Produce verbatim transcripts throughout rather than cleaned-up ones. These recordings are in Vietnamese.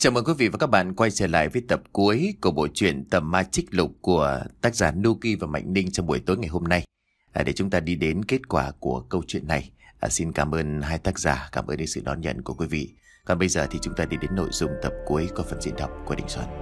Chào mừng quý vị và các bạn quay trở lại với tập cuối của bộ truyện Tầm Ma Trích Lục của tác giả Nuki và Mạnh Ninh trong buổi tối ngày hôm nay. À, để chúng ta đi đến kết quả của câu chuyện này. À, xin cảm ơn hai tác giả, cảm ơn sự đón nhận của quý vị. Còn bây giờ thì chúng ta đi đến nội dung tập cuối của phần diễn đọc của Đình Soạn.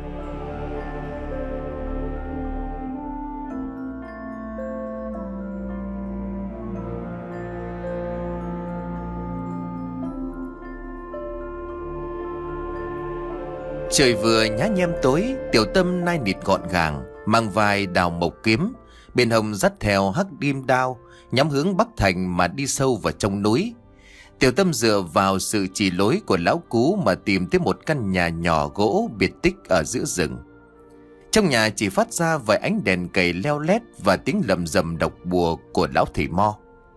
Trời vừa nhá nhem tối, Tiểu Tâm nai nịt gọn gàng, mang vai đào mộc kiếm, bên hông dắt theo hắc điêm đao, nhắm hướng Bắc Thành mà đi sâu vào trong núi. Tiểu Tâm dựa vào sự chỉ lối của lão Cú mà tìm tới một căn nhà nhỏ gỗ biệt tích ở giữa rừng. Trong nhà chỉ phát ra vài ánh đèn cầy leo lét và tiếng lầm rầm độc bùa của lão thầy mo.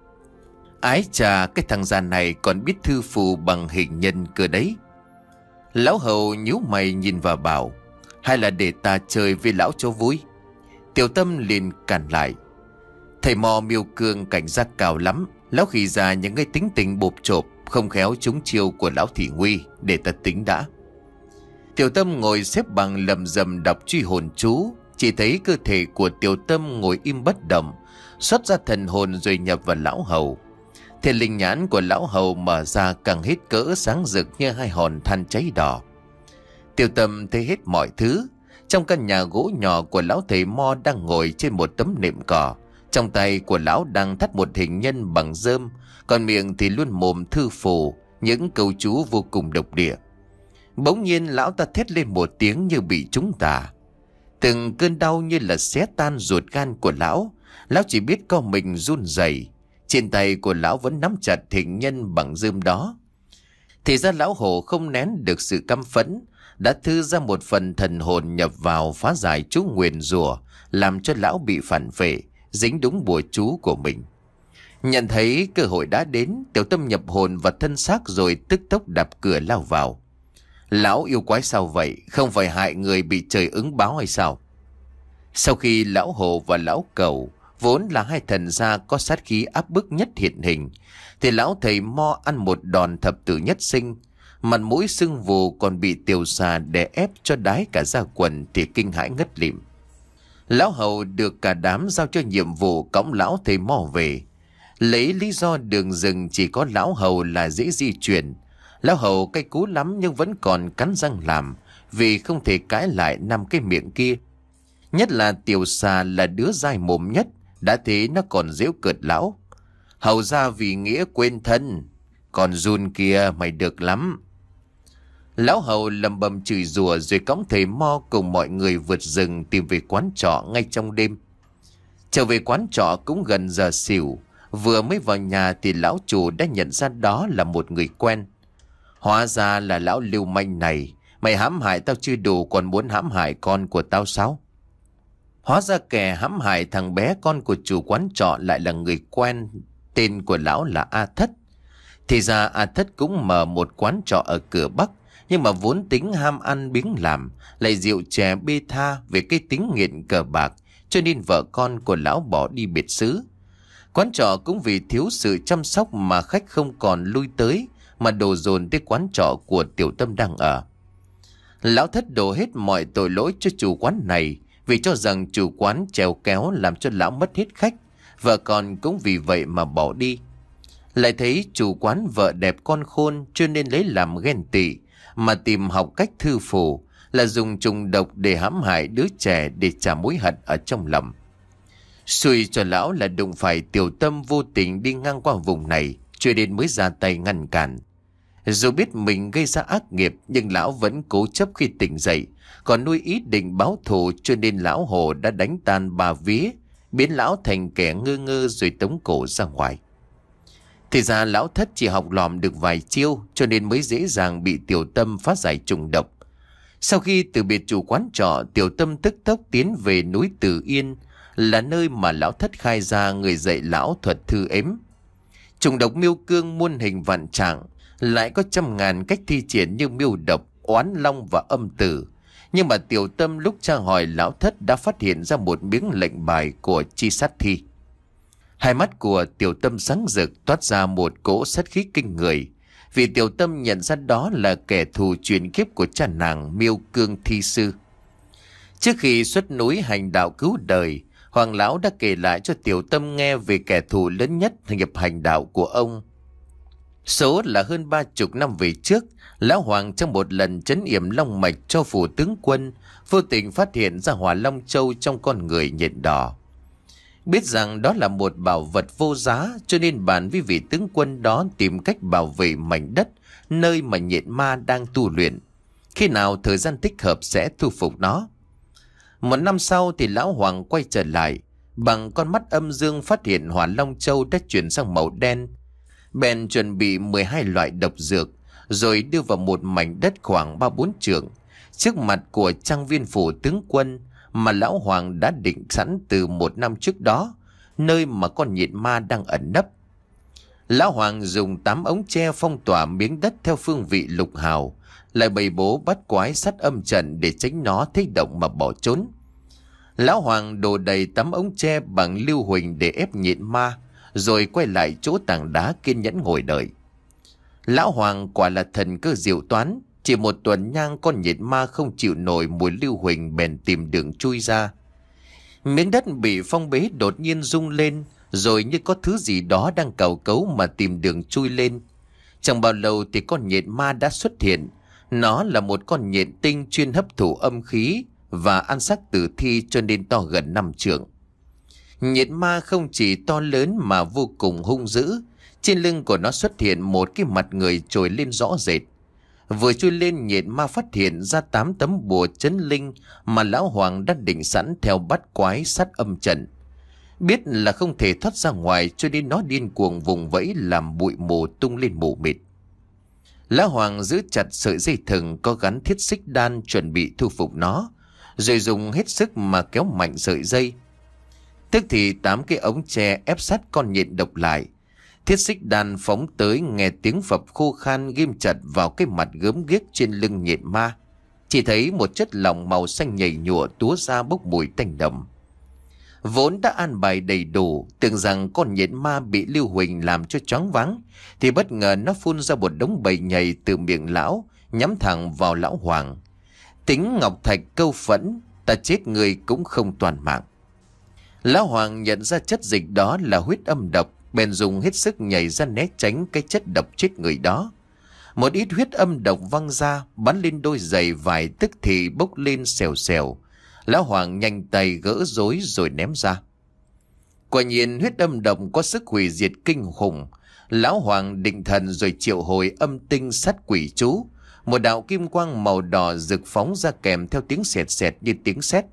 Ái chà, cái thằng già này còn biết thư phù bằng hình nhân cơ đấy. Lão Hầu nhíu mày nhìn vào bảo: hay là để ta chơi với lão cho vui. Tiểu Tâm liền cản lại: thầy mò miêu cương cảnh giác cao lắm, lão khỉ già những cái tính tình bộp chộp, không khéo trúng chiêu của lão thị nguy, để ta tính đã. Tiểu Tâm ngồi xếp bằng lầm rầm đọc truy hồn chú. Chỉ thấy cơ thể của Tiểu Tâm ngồi im bất động, xuất ra thần hồn rồi nhập vào lão Hầu. Thiên linh nhãn của lão Hầu mở ra càng hết cỡ sáng rực như hai hòn than cháy đỏ. Tiểu Tâm thấy hết mọi thứ. Trong căn nhà gỗ nhỏ của lão thầy mo đang ngồi trên một tấm nệm cỏ. Trong tay của lão đang thắt một hình nhân bằng rơm, còn miệng thì luôn mồm thư phù những câu chú vô cùng độc địa. Bỗng nhiên lão ta thét lên một tiếng như bị trúng tà. Từng cơn đau như là xé tan ruột gan của lão. Lão chỉ biết co mình run rẩy. Trên tay của lão vẫn nắm chặt hình nhân bằng rơm đó. Thì ra lão hổ không nén được sự căm phẫn, đã thư ra một phần thần hồn nhập vào phá giải chú nguyền rủa, làm cho lão bị phản vệ, dính đúng bùa chú của mình. Nhận thấy cơ hội đã đến, Tiểu Tâm nhập hồn vào thân xác rồi tức tốc đạp cửa lao vào. Lão yêu quái sao vậy? Không phải hại người bị trời ứng báo hay sao? Sau khi lão hổ và lão cẩu vốn là hai thần gia có sát khí áp bức nhất hiện hình, thì lão thầy mo ăn một đòn thập tử nhất sinh, mặt mũi sưng vù còn bị tiểu xà đè ép cho đái cả da quần thì kinh hãi ngất lịm. Lão Hầu được cả đám giao cho nhiệm vụ cõng lão thầy mo về. Lấy lý do đường rừng chỉ có lão Hầu là dễ di chuyển. Lão Hầu cay cú lắm nhưng vẫn còn cắn răng làm, vì không thể cãi lại năm cái miệng kia. Nhất là tiểu xà là đứa dai mồm nhất, đã thế nó còn giễu cợt lão: Hầu ra vì nghĩa quên thân, còn run kia mày được lắm. Lão Hầu lầm bầm chửi rủa rồi cõng thầy mo cùng mọi người vượt rừng tìm về quán trọ ngay trong đêm. Trở về quán trọ cũng gần giờ xỉu. Vừa mới vào nhà thì lão chủ đã nhận ra đó là một người quen. Hóa ra là lão lưu manh này. Mày hãm hại tao chưa đủ còn muốn hãm hại con của tao sao? Hóa ra kẻ hãm hại thằng bé con của chủ quán trọ lại là người quen. Tên của lão là A Thất. Thì ra A Thất cũng mở một quán trọ ở cửa Bắc, nhưng mà vốn tính ham ăn biếng làm, lại rượu chè bê tha về cái tính nghiện cờ bạc, cho nên vợ con của lão bỏ đi biệt xứ. Quán trọ cũng vì thiếu sự chăm sóc mà khách không còn lui tới, mà đổ dồn tới quán trọ của Tiểu Tâm đang ở. Lão Thất đổ hết mọi tội lỗi cho chủ quán này, vì cho rằng chủ quán trèo kéo làm cho lão mất hết khách. Vợ con cũng vì vậy mà bỏ đi. Lại thấy chủ quán vợ đẹp con khôn, cho nên lấy làm ghen tị mà tìm học cách thư phù, là dùng trùng độc để hãm hại đứa trẻ để trả mối hận ở trong lòng. Xui cho lão là đụng phải Tiểu Tâm vô tình đi ngang qua vùng này, cho nên mới ra tay ngăn cản. Dù biết mình gây ra ác nghiệp, nhưng lão vẫn cố chấp khi tỉnh dậy, còn nuôi ý định báo thù, cho nên lão hồ đã đánh tan bà vía, biến lão thành kẻ ngơ ngơ rồi tống cổ ra ngoài. Thì ra lão Thất chỉ học lòm được vài chiêu, cho nên mới dễ dàng bị Tiểu Tâm phá giải trùng độc. Sau khi từ biệt chủ quán trọ, Tiểu Tâm tức tốc tiến về núi Từ Yên, là nơi mà lão Thất khai ra người dạy lão thuật thư ếm. Trùng độc miêu cương muôn hình vạn trạng, lại có trăm ngàn cách thi triển như miêu độc, oán long và âm tử. Nhưng mà Tiểu Tâm lúc tra hỏi lão Thất đã phát hiện ra một miếng lệnh bài của chi sát thi. Hai mắt của Tiểu Tâm sáng rực, toát ra một cỗ sát khí kinh người. vì Tiểu Tâm nhận ra đó là kẻ thù truyền kiếp của cha nàng Miêu Cương Thi Sư. Trước khi xuất núi hành đạo cứu đời, Hoàng lão đã kể lại cho Tiểu Tâm nghe về kẻ thù lớn nhất nghiệp hành đạo của ông. Số là hơn ba chục năm về trước, lão Hoàng trong một lần trấn yểm long mạch cho phủ tướng quân, vô tình phát hiện ra Hỏa Long Châu trong con người nhện đỏ. Biết rằng đó là một bảo vật vô giá, cho nên bàn với vị tướng quân đó tìm cách bảo vệ mảnh đất nơi mà nhện ma đang tu luyện. Khi nào thời gian thích hợp sẽ thu phục nó. Một năm sau thì lão Hoàng quay trở lại, bằng con mắt âm dương phát hiện Hỏa Long Châu đã chuyển sang màu đen. Bèn chuẩn bị mười hai loại độc dược, rồi đưa vào một mảnh đất khoảng ba bốn trượng, trước mặt của trang viên phủ tướng quân mà lão Hoàng đã định sẵn từ một năm trước đó, nơi mà con nhện ma đang ẩn nấp. Lão Hoàng dùng tám ống tre phong tỏa miếng đất theo phương vị lục hào, lại bày bố bắt quái sát âm trận để tránh nó thấy động mà bỏ trốn. Lão Hoàng đổ đầy tấm ống tre bằng lưu huỳnh để ép nhện ma, rồi quay lại chỗ tảng đá kiên nhẫn ngồi đợi. Lão Hoàng quả là thần cơ diệu toán, chỉ một tuần nhang con nhện ma không chịu nổi mùi lưu huỳnh bèn tìm đường chui ra. Miếng đất bị phong bế đột nhiên rung lên, rồi như có thứ gì đó đang cào cấu mà tìm đường chui lên. Chẳng bao lâu thì con nhện ma đã xuất hiện. Nó là một con nhện tinh chuyên hấp thụ âm khí và ăn xác tử thi, cho nên to gần năm trượng. Nhện ma không chỉ to lớn mà vô cùng hung dữ. Trên lưng của nó xuất hiện một cái mặt người trồi lên rõ rệt. Vừa chui lên, nhện ma phát hiện ra tám tấm bùa chấn linh mà lão Hoàng đã định sẵn theo bắt quái sát âm trận. Biết là không thể thoát ra ngoài, cho nên nó điên cuồng vùng vẫy làm bụi mù tung lên mù mịt. Lão Hoàng giữ chặt sợi dây thừng có gắn thiết xích đan chuẩn bị thu phục nó, rồi dùng hết sức mà kéo mạnh sợi dây. Tức thì tám cái ống tre ép sát con nhện độc lại. Thiết xích đan phóng tới, nghe tiếng phập khô khan ghim chặt vào cái mặt gớm ghiếc trên lưng nhện ma. Chỉ thấy một chất lỏng màu xanh nhầy nhụa túa ra bốc mùi tanh đậm. Vốn đã an bài đầy đủ, tưởng rằng con nhện ma bị lưu huỳnh làm cho choáng váng, thì bất ngờ nó phun ra một đống bầy nhầy từ miệng lão, nhắm thẳng vào lão Hoàng. Tính ngọc thạch câu phẫn, ta chết người cũng không toàn mạng. Lão Hoàng nhận ra chất dịch đó là huyết âm độc, bèn dùng hết sức nhảy ra né tránh cái chất độc chết người đó. Một ít huyết âm độc văng ra, bắn lên đôi giày vải, tức thì bốc lên xèo xèo. Lão Hoàng nhanh tay gỡ rối rồi ném ra. Quả nhiên huyết âm độc có sức hủy diệt kinh khủng. Lão Hoàng định thần rồi triệu hồi âm tinh sát quỷ chú. Một đạo kim quang màu đỏ rực phóng ra kèm theo tiếng sẹt sẹt như tiếng sét.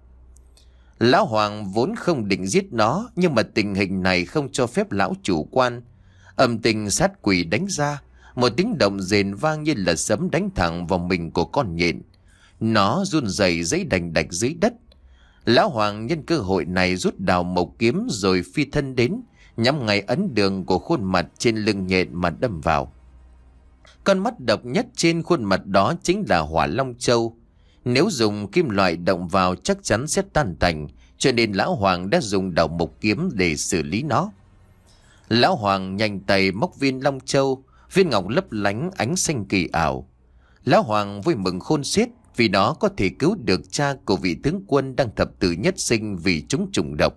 Lão Hoàng vốn không định giết nó, nhưng mà tình hình này không cho phép lão chủ quan. Âm tinh sát quỷ đánh ra, một tiếng động rền vang như là sấm đánh thẳng vào mình của con nhện. Nó run rẩy giãy đành đạch dưới đất. Lão Hoàng nhân cơ hội này rút đào mộc kiếm rồi phi thân đến, nhắm ngay ấn đường của khuôn mặt trên lưng nhện mà đâm vào. Con mắt độc nhất trên khuôn mặt đó chính là Hỏa Long Châu. Nếu dùng kim loại động vào chắc chắn sẽ tan tành, cho nên lão Hoàng đã dùng đào mộc kiếm để xử lý nó. Lão Hoàng nhanh tay móc viên Long Châu, viên ngọc lấp lánh ánh xanh kỳ ảo. Lão Hoàng vui mừng khôn xiết vì nó có thể cứu được cha của vị tướng quân đang thập tử nhất sinh vì chúng trùng độc.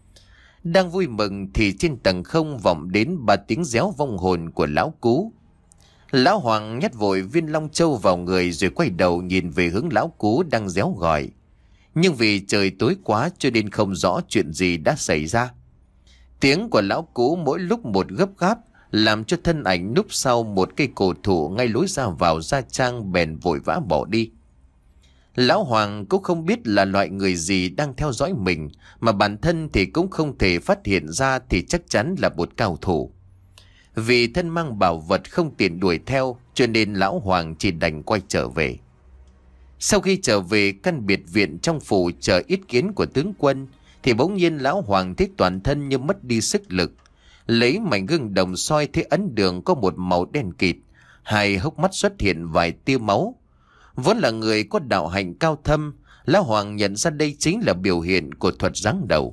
Đang vui mừng thì trên tầng không vọng đến ba tiếng réo vong hồn của lão Cú. Lão Hoàng nhét vội viên Long Châu vào người rồi quay đầu nhìn về hướng lão Cú đang réo gọi. Nhưng vì trời tối quá cho nên không rõ chuyện gì đã xảy ra. Tiếng của lão Cú mỗi lúc một gấp gáp, làm cho thân ảnh núp sau một cây cổ thụ ngay lối ra vào gia trang bèn vội vã bỏ đi. Lão Hoàng cũng không biết là loại người gì đang theo dõi mình, mà bản thân thì cũng không thể phát hiện ra thì chắc chắn là một cao thủ. Vì thân mang bảo vật không tiện đuổi theo, cho nên lão Hoàng chỉ đành quay trở về. Sau khi trở về căn biệt viện trong phủ chờ ý kiến của tướng quân, thì bỗng nhiên lão Hoàng thấy toàn thân như mất đi sức lực. Lấy mảnh gương đồng soi thấy ấn đường có một màu đen kịt, hai hốc mắt xuất hiện vài tia máu. Vốn là người có đạo hạnh cao thâm, lão Hoàng nhận ra đây chính là biểu hiện của thuật giáng đầu.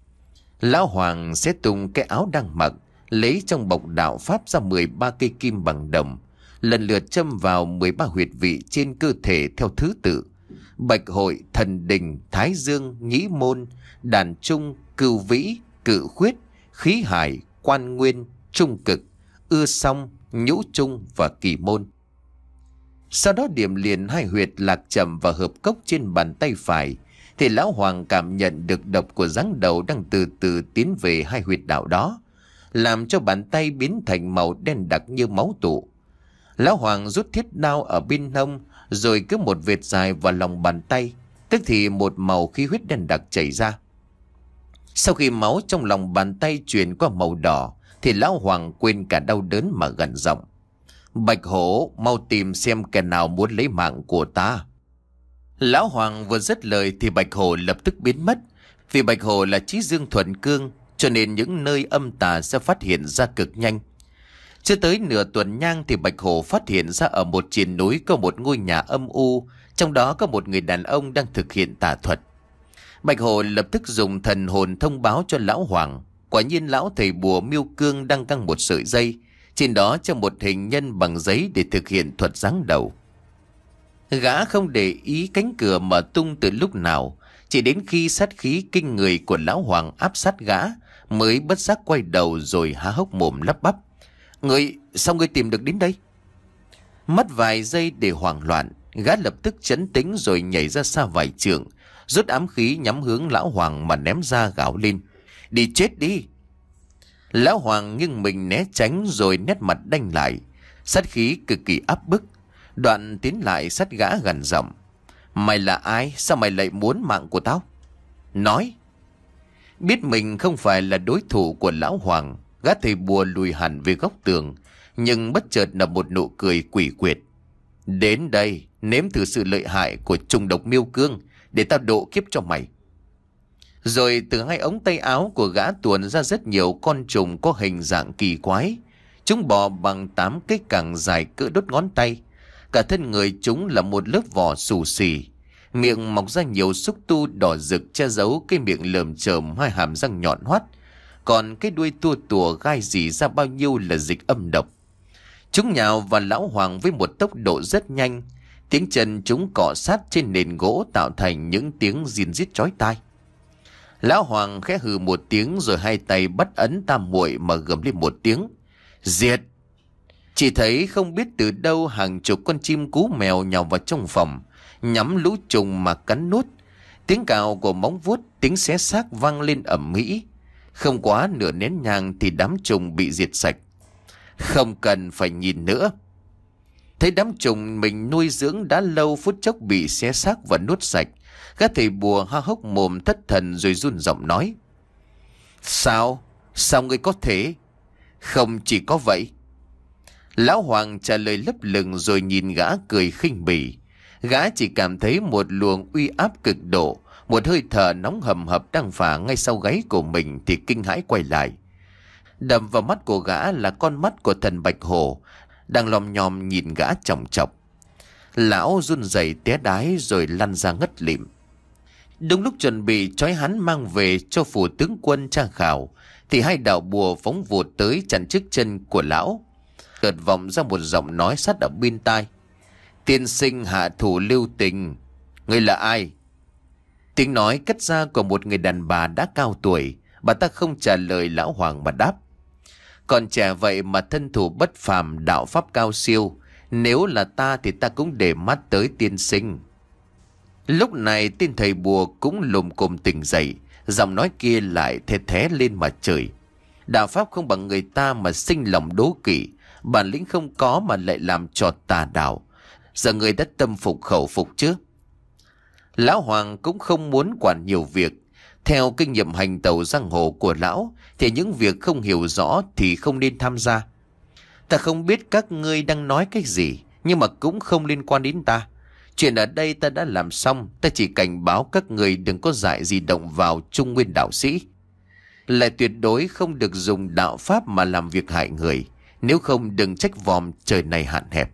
Lão Hoàng xé tung cái áo đang mặc, lấy trong bọc đạo pháp ra mười ba cây kim bằng đồng, lần lượt châm vào mười ba huyệt vị trên cơ thể theo thứ tự: bạch hội, thần đình, thái dương, nhĩ môn, đàn trung, cửu vĩ, cự khuyết, khí hải, quan nguyên, trung cực, ưa song, nhũ trung và kỳ môn. Sau đó điểm liền hai huyệt lạc trầm và hợp cốc trên bàn tay phải, thì lão hoàng cảm nhận được độc của giáng đầu đang từ từ tiến về hai huyệt đạo đó, làm cho bàn tay biến thành màu đen đặc như máu tụ. Lão hoàng rút thiết đao ở bên hông, rồi cứ một vệt dài vào lòng bàn tay, tức thì một màu khí huyết đen đặc chảy ra. Sau khi máu trong lòng bàn tay chuyển qua màu đỏ, thì lão hoàng quên cả đau đớn mà gằn giọng: Bạch hổ, mau tìm xem kẻ nào muốn lấy mạng của ta. Lão hoàng vừa dứt lời thì bạch hổ lập tức biến mất. Vì bạch hổ là chí dương thuần cương, cho nên những nơi âm tà sẽ phát hiện ra cực nhanh. Chưa tới nửa tuần nhang thì bạch hổ phát hiện ra ở một triền núi có một ngôi nhà âm u, trong đó có một người đàn ông đang thực hiện tà thuật. Bạch hổ lập tức dùng thần hồn thông báo cho lão hoàng. Quả nhiên lão thầy bùa Miêu Cương đang căng một sợi dây, trên đó cho một hình nhân bằng giấy để thực hiện thuật giáng đầu. Gã không để ý cánh cửa mở tung từ lúc nào, chỉ đến khi sát khí kinh người của lão hoàng áp sát gã mới bất giác quay đầu rồi há hốc mồm lắp bắp: Người, sao ngươi tìm được đến đây? Mất vài giây để hoảng loạn, gã lập tức trấn tĩnh rồi nhảy ra xa vài trượng, rút ám khí nhắm hướng lão hoàng mà ném ra gào lên: Đi chết đi! Lão hoàng nghiêng mình né tránh rồi nét mặt đanh lại, sát khí cực kỳ áp bức. Đoạn tiến lại sát gã gằn giọng: Mày là ai? Sao mày lại muốn mạng của tao? Nói! Biết mình không phải là đối thủ của lão hoàng, gã thầy bùa lùi hẳn về góc tường, nhưng bất chợt là một nụ cười quỷ quyệt: Đến đây, nếm thử sự lợi hại của trùng độc Miêu Cương, để tao độ kiếp cho mày. Rồi từ hai ống tay áo của gã tuồn ra rất nhiều con trùng có hình dạng kỳ quái. Chúng bò bằng tám cái cẳng dài cỡ đốt ngón tay. Cả thân người chúng là một lớp vỏ xù xì, miệng mọc ra nhiều xúc tu đỏ rực che giấu cái miệng lởm chởm hai hàm răng nhọn hoắt. Còn cái đuôi tua tủa gai rỉ ra bao nhiêu là dịch âm độc. Chúng nhào vào lão hoàng với một tốc độ rất nhanh. Tiếng chân chúng cọ sát trên nền gỗ tạo thành những tiếng rin rít chói tai. Lão hoàng khẽ hừ một tiếng rồi hai tay bắt ấn tam muội mà gầm lên một tiếng: Diệt! Chỉ thấy không biết từ đâu hàng chục con chim cú mèo nhào vào trong phòng, nhắm lũ trùng mà cắn nuốt. Tiếng cào của móng vuốt, tiếng xé xác vang lên ầm ĩ. Không quá nửa nén nhang thì đám trùng bị diệt sạch. Không cần phải nhìn nữa. Thấy đám trùng mình nuôi dưỡng đã lâu phút chốc bị xé xác và nuốt sạch, gã thầy bùa há hốc mồm thất thần rồi run giọng nói: Sao? Sao ngươi có thể? Không chỉ có vậy. Lão hoàng trả lời lấp lửng rồi nhìn gã cười khinh bỉ. Gã chỉ cảm thấy một luồng uy áp cực độ, một hơi thở nóng hầm hập đang phả ngay sau gáy của mình thì kinh hãi quay lại. Đầm vào mắt của gã là con mắt của thần bạch hổ, đang lòm nhòm nhìn gã chòng chọc. Lão run rẩy té đái rồi lăn ra ngất lịm. Đúng lúc chuẩn bị trói hắn mang về cho phủ tướng quân tra khảo, thì hai đạo bùa phóng vụt tới chặn trước chân của lão. Chợt vọng ra một giọng nói sát ở bên tai: Tiên sinh hạ thủ lưu tình, ngươi là ai? Tiếng nói cất ra của một người đàn bà đã cao tuổi. Bà ta không trả lời lão hoàng mà đáp: Còn trẻ vậy mà thân thủ bất phàm, đạo pháp cao siêu. Nếu là ta thì ta cũng để mắt tới tiên sinh. Lúc này tên thầy bùa cũng lùm cùm tỉnh dậy, giọng nói kia lại thét thé lên mà chửi: Đạo pháp không bằng người ta mà sinh lòng đố kỵ, bản lĩnh không có mà lại làm trò tà đạo. Giờ người đã tâm phục khẩu phục chứ? Lão hoàng cũng không muốn quản nhiều việc. Theo kinh nghiệm hành tẩu giang hồ của lão thì những việc không hiểu rõ thì không nên tham gia. Ta không biết các ngươi đang nói cái gì, nhưng mà cũng không liên quan đến ta. Chuyện ở đây ta đã làm xong, ta chỉ cảnh báo các người đừng có dại gì động vào Trung Nguyên đạo sĩ. Lại tuyệt đối không được dùng đạo pháp mà làm việc hại người, nếu không đừng trách vòm trời này hạn hẹp.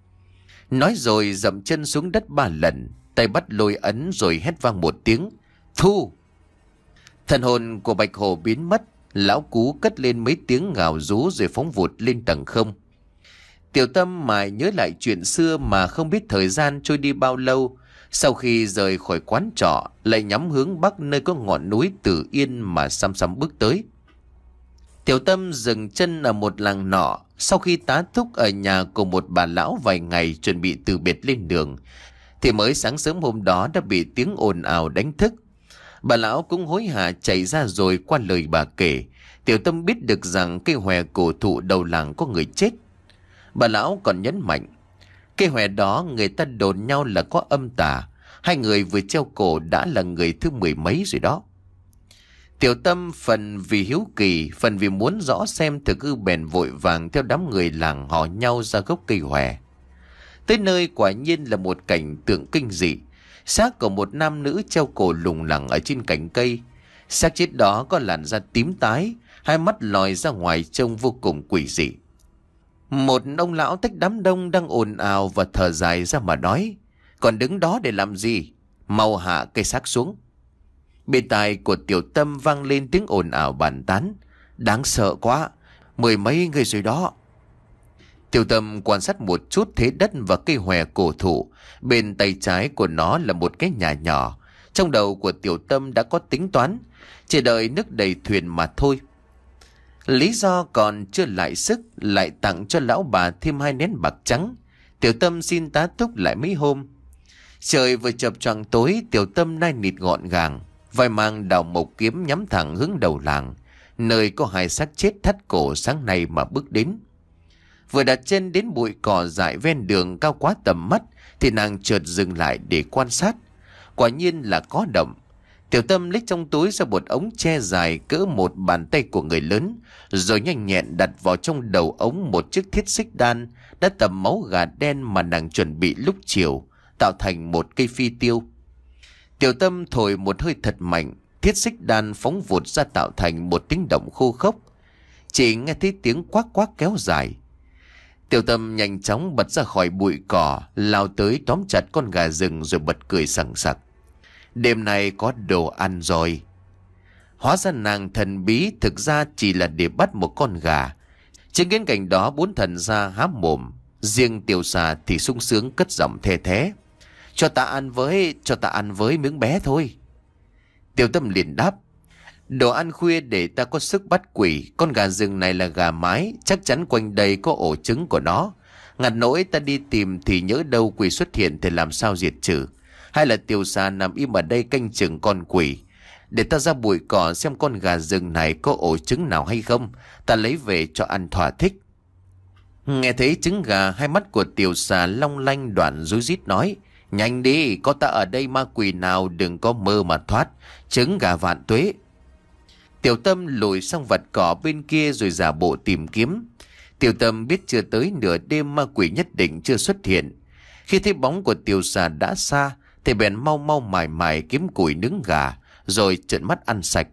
Nói rồi dậm chân xuống đất ba lần, tay bắt lôi ấn rồi hét vang một tiếng: Thu! Thần hồn của bạch hổ biến mất. Lão cú cất lên mấy tiếng ngào rú rồi phóng vụt lên tầng không. Tiểu Tâm mải nhớ lại chuyện xưa mà không biết thời gian trôi đi bao lâu. Sau khi rời khỏi quán trọ, lại nhắm hướng bắc nơi có ngọn núi Tử Yên mà xăm xăm bước tới. Tiểu Tâm dừng chân ở một làng nọ. Sau khi tá túc ở nhà của một bà lão vài ngày chuẩn bị từ biệt lên đường, thì mới sáng sớm hôm đó đã bị tiếng ồn ào đánh thức. Bà lão cũng hối hả chạy ra, rồi qua lời bà kể, Tiểu Tâm biết được rằng cây hòe cổ thụ đầu làng có người chết. Bà lão còn nhấn mạnh, cây hòe đó người ta đồn nhau là có âm tà, hai người vừa treo cổ đã là người thứ mười mấy rồi đó. Tiểu Tâm phần vì hiếu kỳ, phần vì muốn rõ xem thực hư, bèn vội vàng theo đám người làng hò nhau ra gốc cây hòe. Tới nơi quả nhiên là một cảnh tượng kinh dị. Xác của một nam nữ treo cổ lủng lẳng ở trên cành cây. Xác chết đó có làn da tím tái, hai mắt lòi ra ngoài trông vô cùng quỷ dị. Một ông lão tách đám đông đang ồn ào và thở dài ra mà nói, còn đứng đó để làm gì, mau hạ cây xác xuống. Bên tai của Tiểu Tâm vang lên tiếng ồn ào bàn tán, đáng sợ quá, mười mấy người rồi đó. Tiểu Tâm quan sát một chút thế đất và cây hòe cổ thụ. Bên tay trái của nó là một cái nhà nhỏ. Trong đầu của Tiểu Tâm đã có tính toán, chỉ đợi nước đầy thuyền mà thôi. Lý do còn chưa lại sức, lại tặng cho lão bà thêm hai nén bạc trắng. Tiểu Tâm xin tá túc lại mấy hôm. Trời vừa chập choạng tối, Tiểu Tâm nai nịt gọn gàng, vai mang đào mộc kiếm nhắm thẳng hướng đầu làng, nơi có hai xác chết thắt cổ sáng nay mà bước đến. Vừa đặt chân đến bụi cỏ dại ven đường cao quá tầm mắt, thì nàng chợt dừng lại để quan sát. Quả nhiên là có động. Tiểu Tâm lấy trong túi ra một ống tre dài cỡ một bàn tay của người lớn, rồi nhanh nhẹn đặt vào trong đầu ống một chiếc thiết xích đan đã tầm máu gà đen mà nàng chuẩn bị lúc chiều, tạo thành một cây phi tiêu. Tiểu Tâm thổi một hơi thật mạnh, thiết xích đan phóng vụt ra tạo thành một tiếng động khô khốc. Chỉ nghe thấy tiếng quát quát kéo dài. Tiểu Tâm nhanh chóng bật ra khỏi bụi cỏ, lao tới tóm chặt con gà rừng rồi bật cười sảng sặc. Đêm nay có đồ ăn rồi. Hóa ra nàng thần bí thực ra chỉ là để bắt một con gà. Trên cái cảnh đó bốn thần ra há mồm, riêng Tiểu Xà thì sung sướng cất giọng thề thé, cho ta ăn với, cho ta ăn với miếng bé thôi. Tiểu Tâm liền đáp, đồ ăn khuya để ta có sức bắt quỷ. Con gà rừng này là gà mái, chắc chắn quanh đây có ổ trứng của nó. Ngặt nỗi ta đi tìm thì nhỡ đâu quỷ xuất hiện thì làm sao diệt trừ. Hay là Tiểu Xà nằm im ở đây canh chừng con quỷ. Để ta ra bụi cỏ xem con gà rừng này có ổ trứng nào hay không, ta lấy về cho ăn thỏa thích. Nghe thấy trứng gà, hai mắt của Tiểu Xà long lanh, đoạn rối rít nói, nhanh đi, có ta ở đây ma quỷ nào đừng có mơ mà thoát. Trứng gà vạn tuế. Tiểu Tâm lùi sang vặt cỏ bên kia rồi giả bộ tìm kiếm. Tiểu Tâm biết chưa tới nửa đêm ma quỷ nhất định chưa xuất hiện. Khi thấy bóng của Tiểu Xà đã xa, thì bèn mau mau mải mải kiếm củi nướng gà, rồi trợn mắt ăn sạch.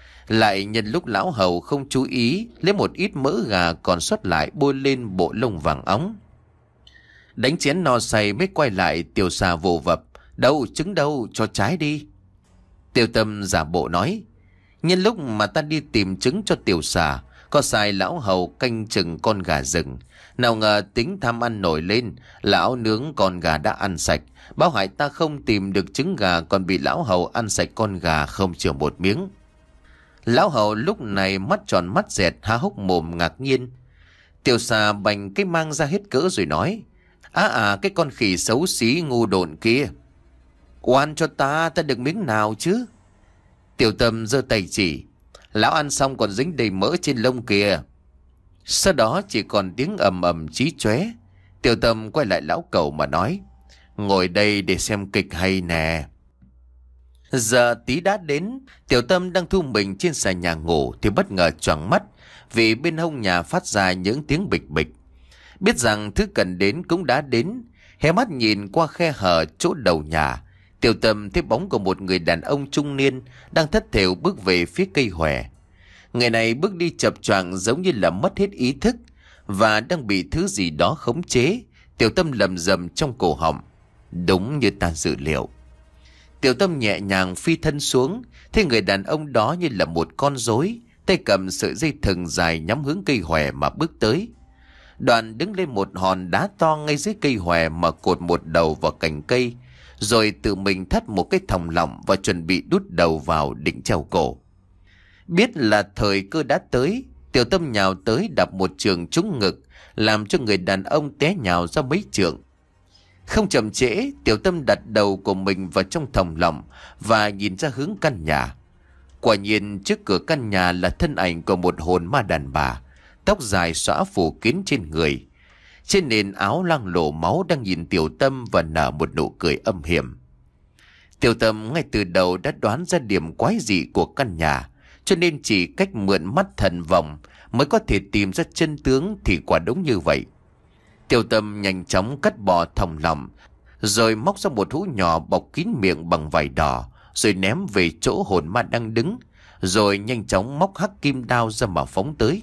Lại nhân lúc lão hầu không chú ý, lấy một ít mỡ gà còn sót lại bôi lên bộ lông vàng óng. Đánh chén no say mới quay lại. Tiểu Xà vồ vập, đâu trứng đâu, cho trái đi. Tiểu Tâm giả bộ nói, nhân lúc mà ta đi tìm trứng cho Tiểu Xà, có sai lão hầu canh chừng con gà rừng. Nào ngờ tính tham ăn nổi lên, lão nướng con gà đã ăn sạch, báo hại ta không tìm được trứng gà, còn bị lão hầu ăn sạch con gà không chừa một miếng. Lão hầu lúc này mắt tròn mắt dẹt, há hốc mồm ngạc nhiên. Tiểu Xà bành cái mang ra hết cỡ rồi nói, á à, cái con khỉ xấu xí ngu độn kia, oan cho ta, ta được miếng nào chứ? Tiểu Tâm giơ tay chỉ, lão ăn xong còn dính đầy mỡ trên lông kìa. Sau đó chỉ còn tiếng ầm ầm chí chóe. Tiểu Tâm quay lại lão cẩu mà nói, ngồi đây để xem kịch hay nè. Giờ tí đã đến. Tiểu Tâm đang thu mình trên xà nhà ngủ thì bất ngờ choàng mắt vì bên hông nhà phát ra những tiếng bịch bịch. Biết rằng thứ cần đến cũng đã đến, hé mắt nhìn qua khe hở chỗ đầu nhà, Tiểu Tâm thấy bóng của một người đàn ông trung niên đang thất thểu bước về phía cây hòe. Người này bước đi chập choạng giống như là mất hết ý thức và đang bị thứ gì đó khống chế. Tiểu Tâm lầm rầm trong cổ họng, đúng như ta dự liệu. Tiểu Tâm nhẹ nhàng phi thân xuống, thấy người đàn ông đó như là một con rối, tay cầm sợi dây thừng dài nhắm hướng cây hòe mà bước tới. Đoàn đứng lên một hòn đá to ngay dưới cây hòe mà cột một đầu vào cành cây, rồi tự mình thắt một cái thòng lọng và chuẩn bị đút đầu vào định treo cổ. Biết là thời cơ đã tới, Tiểu Tâm nhào tới đập một trường trúng ngực, làm cho người đàn ông té nhào ra mấy trượng. Không chậm trễ, Tiểu Tâm đặt đầu của mình vào trong thòng lọng và nhìn ra hướng căn nhà. Quả nhiên trước cửa căn nhà là thân ảnh của một hồn ma đàn bà, tóc dài xõa phủ kín trên người. Trên nền áo loang lổ máu đang nhìn Tiểu Tâm và nở một nụ cười âm hiểm. Tiểu Tâm ngay từ đầu đã đoán ra điểm quái dị của căn nhà, cho nên chỉ cách mượn mắt thần vòng mới có thể tìm ra chân tướng thì quả đúng như vậy. Tiểu Tâm nhanh chóng cắt bỏ thòng lọng, rồi móc ra một hũ nhỏ bọc kín miệng bằng vải đỏ, rồi ném về chỗ hồn ma đang đứng, rồi nhanh chóng móc hắc kim đao ra mà phóng tới.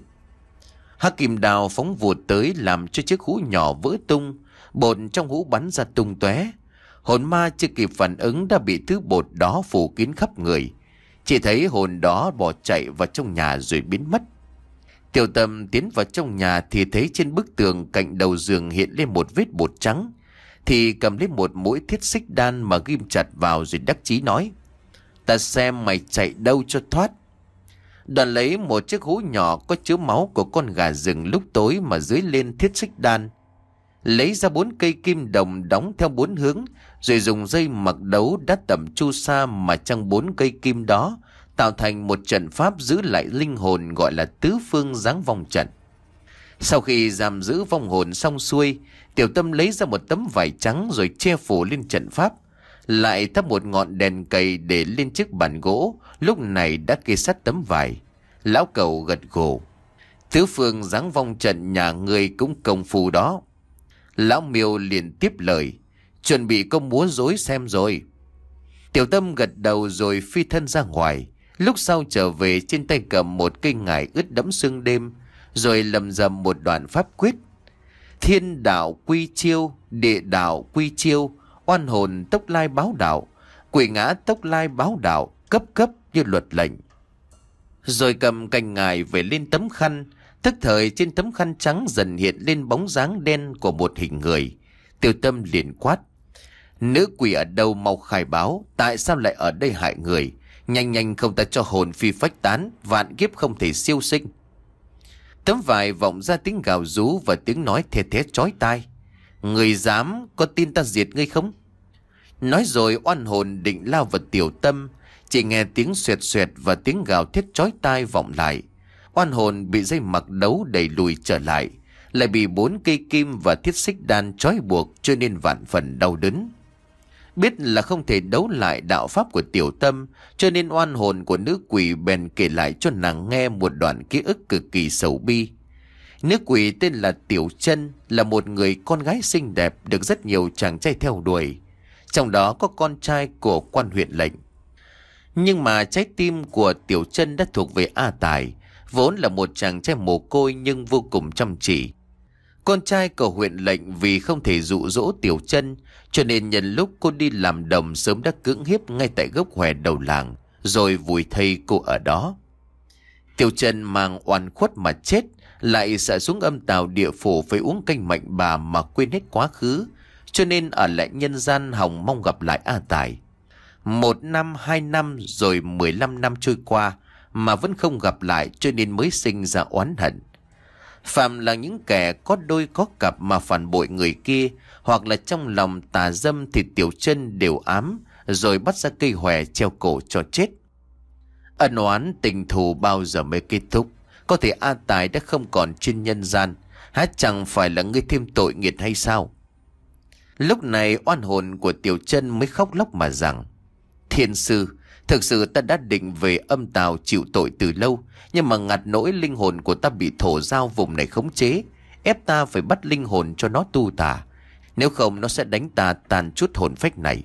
Hắc kim đao phóng vụt tới làm cho chiếc hũ nhỏ vỡ tung, bột trong hũ bắn ra tung tóe. Hồn ma chưa kịp phản ứng đã bị thứ bột đó phủ kín khắp người. Chỉ thấy hồn đó bỏ chạy vào trong nhà rồi biến mất. Tiểu Tâm tiến vào trong nhà thì thấy trên bức tường cạnh đầu giường hiện lên một vết bột trắng, thì cầm lấy một mũi thiết xích đan mà ghim chặt vào rồi đắc chí nói: "Ta xem mày chạy đâu cho thoát." Đoàn lấy một chiếc hũ nhỏ có chứa máu của con gà rừng lúc tối mà dưới lên thiết xích đan, lấy ra bốn cây kim đồng đóng theo bốn hướng, rồi dùng dây mặc đấu đắt tẩm chu sa mà trong bốn cây kim đó tạo thành một trận pháp giữ lại linh hồn, gọi là tứ phương giáng vong trận. Sau khi giam giữ vong hồn xong xuôi, Tiểu Tâm lấy ra một tấm vải trắng rồi che phủ lên trận pháp, lại thắp một ngọn đèn cầy để lên chiếc bàn gỗ lúc này đã kê sát tấm vải. Lão Cẩu gật gù: "Tứ phương giáng vong trận nhà ngươi cũng công phu đó." Lão Miêu liền tiếp lời: "Chuẩn bị công múa rối xem rồi." Tiểu Tâm gật đầu rồi phi thân ra ngoài. Lúc sau trở về trên tay cầm một cây ngải ướt đẫm sương đêm, rồi lầm rầm một đoạn pháp quyết: "Thiên đạo quy chiêu, địa đạo quy chiêu, oan hồn tốc lai báo đạo, quỷ ngã tốc lai báo đạo, cấp cấp như luật lệnh." Rồi cầm cành ngải về lên tấm khăn. Tức thời trên tấm khăn trắng dần hiện lên bóng dáng đen của một hình người. Tiểu Tâm liền quát: "Nữ quỷ ở đâu mau khai báo, tại sao lại ở đây hại người? Nhanh nhanh không ta cho hồn phi phách tán, vạn kiếp không thể siêu sinh." Tấm vải vọng ra tiếng gào rú và tiếng nói thê thé chói tai: "Người dám, có tin ta diệt ngươi không?" Nói rồi oan hồn định lao vào Tiểu Tâm, chỉ nghe tiếng xoẹt xoẹt và tiếng gào thét chói tai vọng lại. Oan hồn bị dây mặc đấu đẩy lùi trở lại, lại bị bốn cây kim và thiết xích đan trói buộc, cho nên vạn phần đau đớn. Biết là không thể đấu lại đạo pháp của Tiểu Tâm, cho nên oan hồn của nữ quỷ bèn kể lại cho nàng nghe một đoạn ký ức cực kỳ sầu bi. Nữ quỷ tên là Tiểu Chân, là một người con gái xinh đẹp được rất nhiều chàng trai theo đuổi, trong đó có con trai của quan huyện lệnh. Nhưng mà trái tim của Tiểu Chân đã thuộc về A Tài, vốn là một chàng trai mồ côi nhưng vô cùng chăm chỉ. Con trai của huyện lệnh vì không thể dụ dỗ Tiểu Chân, cho nên nhân lúc cô đi làm đồng sớm đã cưỡng hiếp ngay tại gốc hòe đầu làng, rồi vùi thây cô ở đó. Tiểu Chân mang oan khuất mà chết, lại sợ xuống âm tào địa phủ phải uống canh mạnh bà mà quên hết quá khứ, cho nên ở lại nhân gian hòng mong gặp lại A Tài. Một năm, hai năm, rồi mười lăm năm trôi qua mà vẫn không gặp lại, cho nên mới sinh ra oán hận. Phạm là những kẻ có đôi có cặp mà phản bội người kia, hoặc là trong lòng tà dâm, thì Tiểu Chân đều ám, rồi bắt ra cây hòe treo cổ cho chết. Ân oán tình thù bao giờ mới kết thúc? Có thể A Tài đã không còn trên nhân gian, há chẳng phải là ngươi thêm tội nghiệt hay sao? Lúc này oan hồn của Tiểu Chân mới khóc lóc mà rằng: "Thiên sư, thực sự ta đã định về âm tào chịu tội từ lâu, nhưng mà ngặt nỗi linh hồn của ta bị thổ giao vùng này khống chế, ép ta phải bắt linh hồn cho nó tu tà, nếu không nó sẽ đánh ta tàn chút hồn phách này."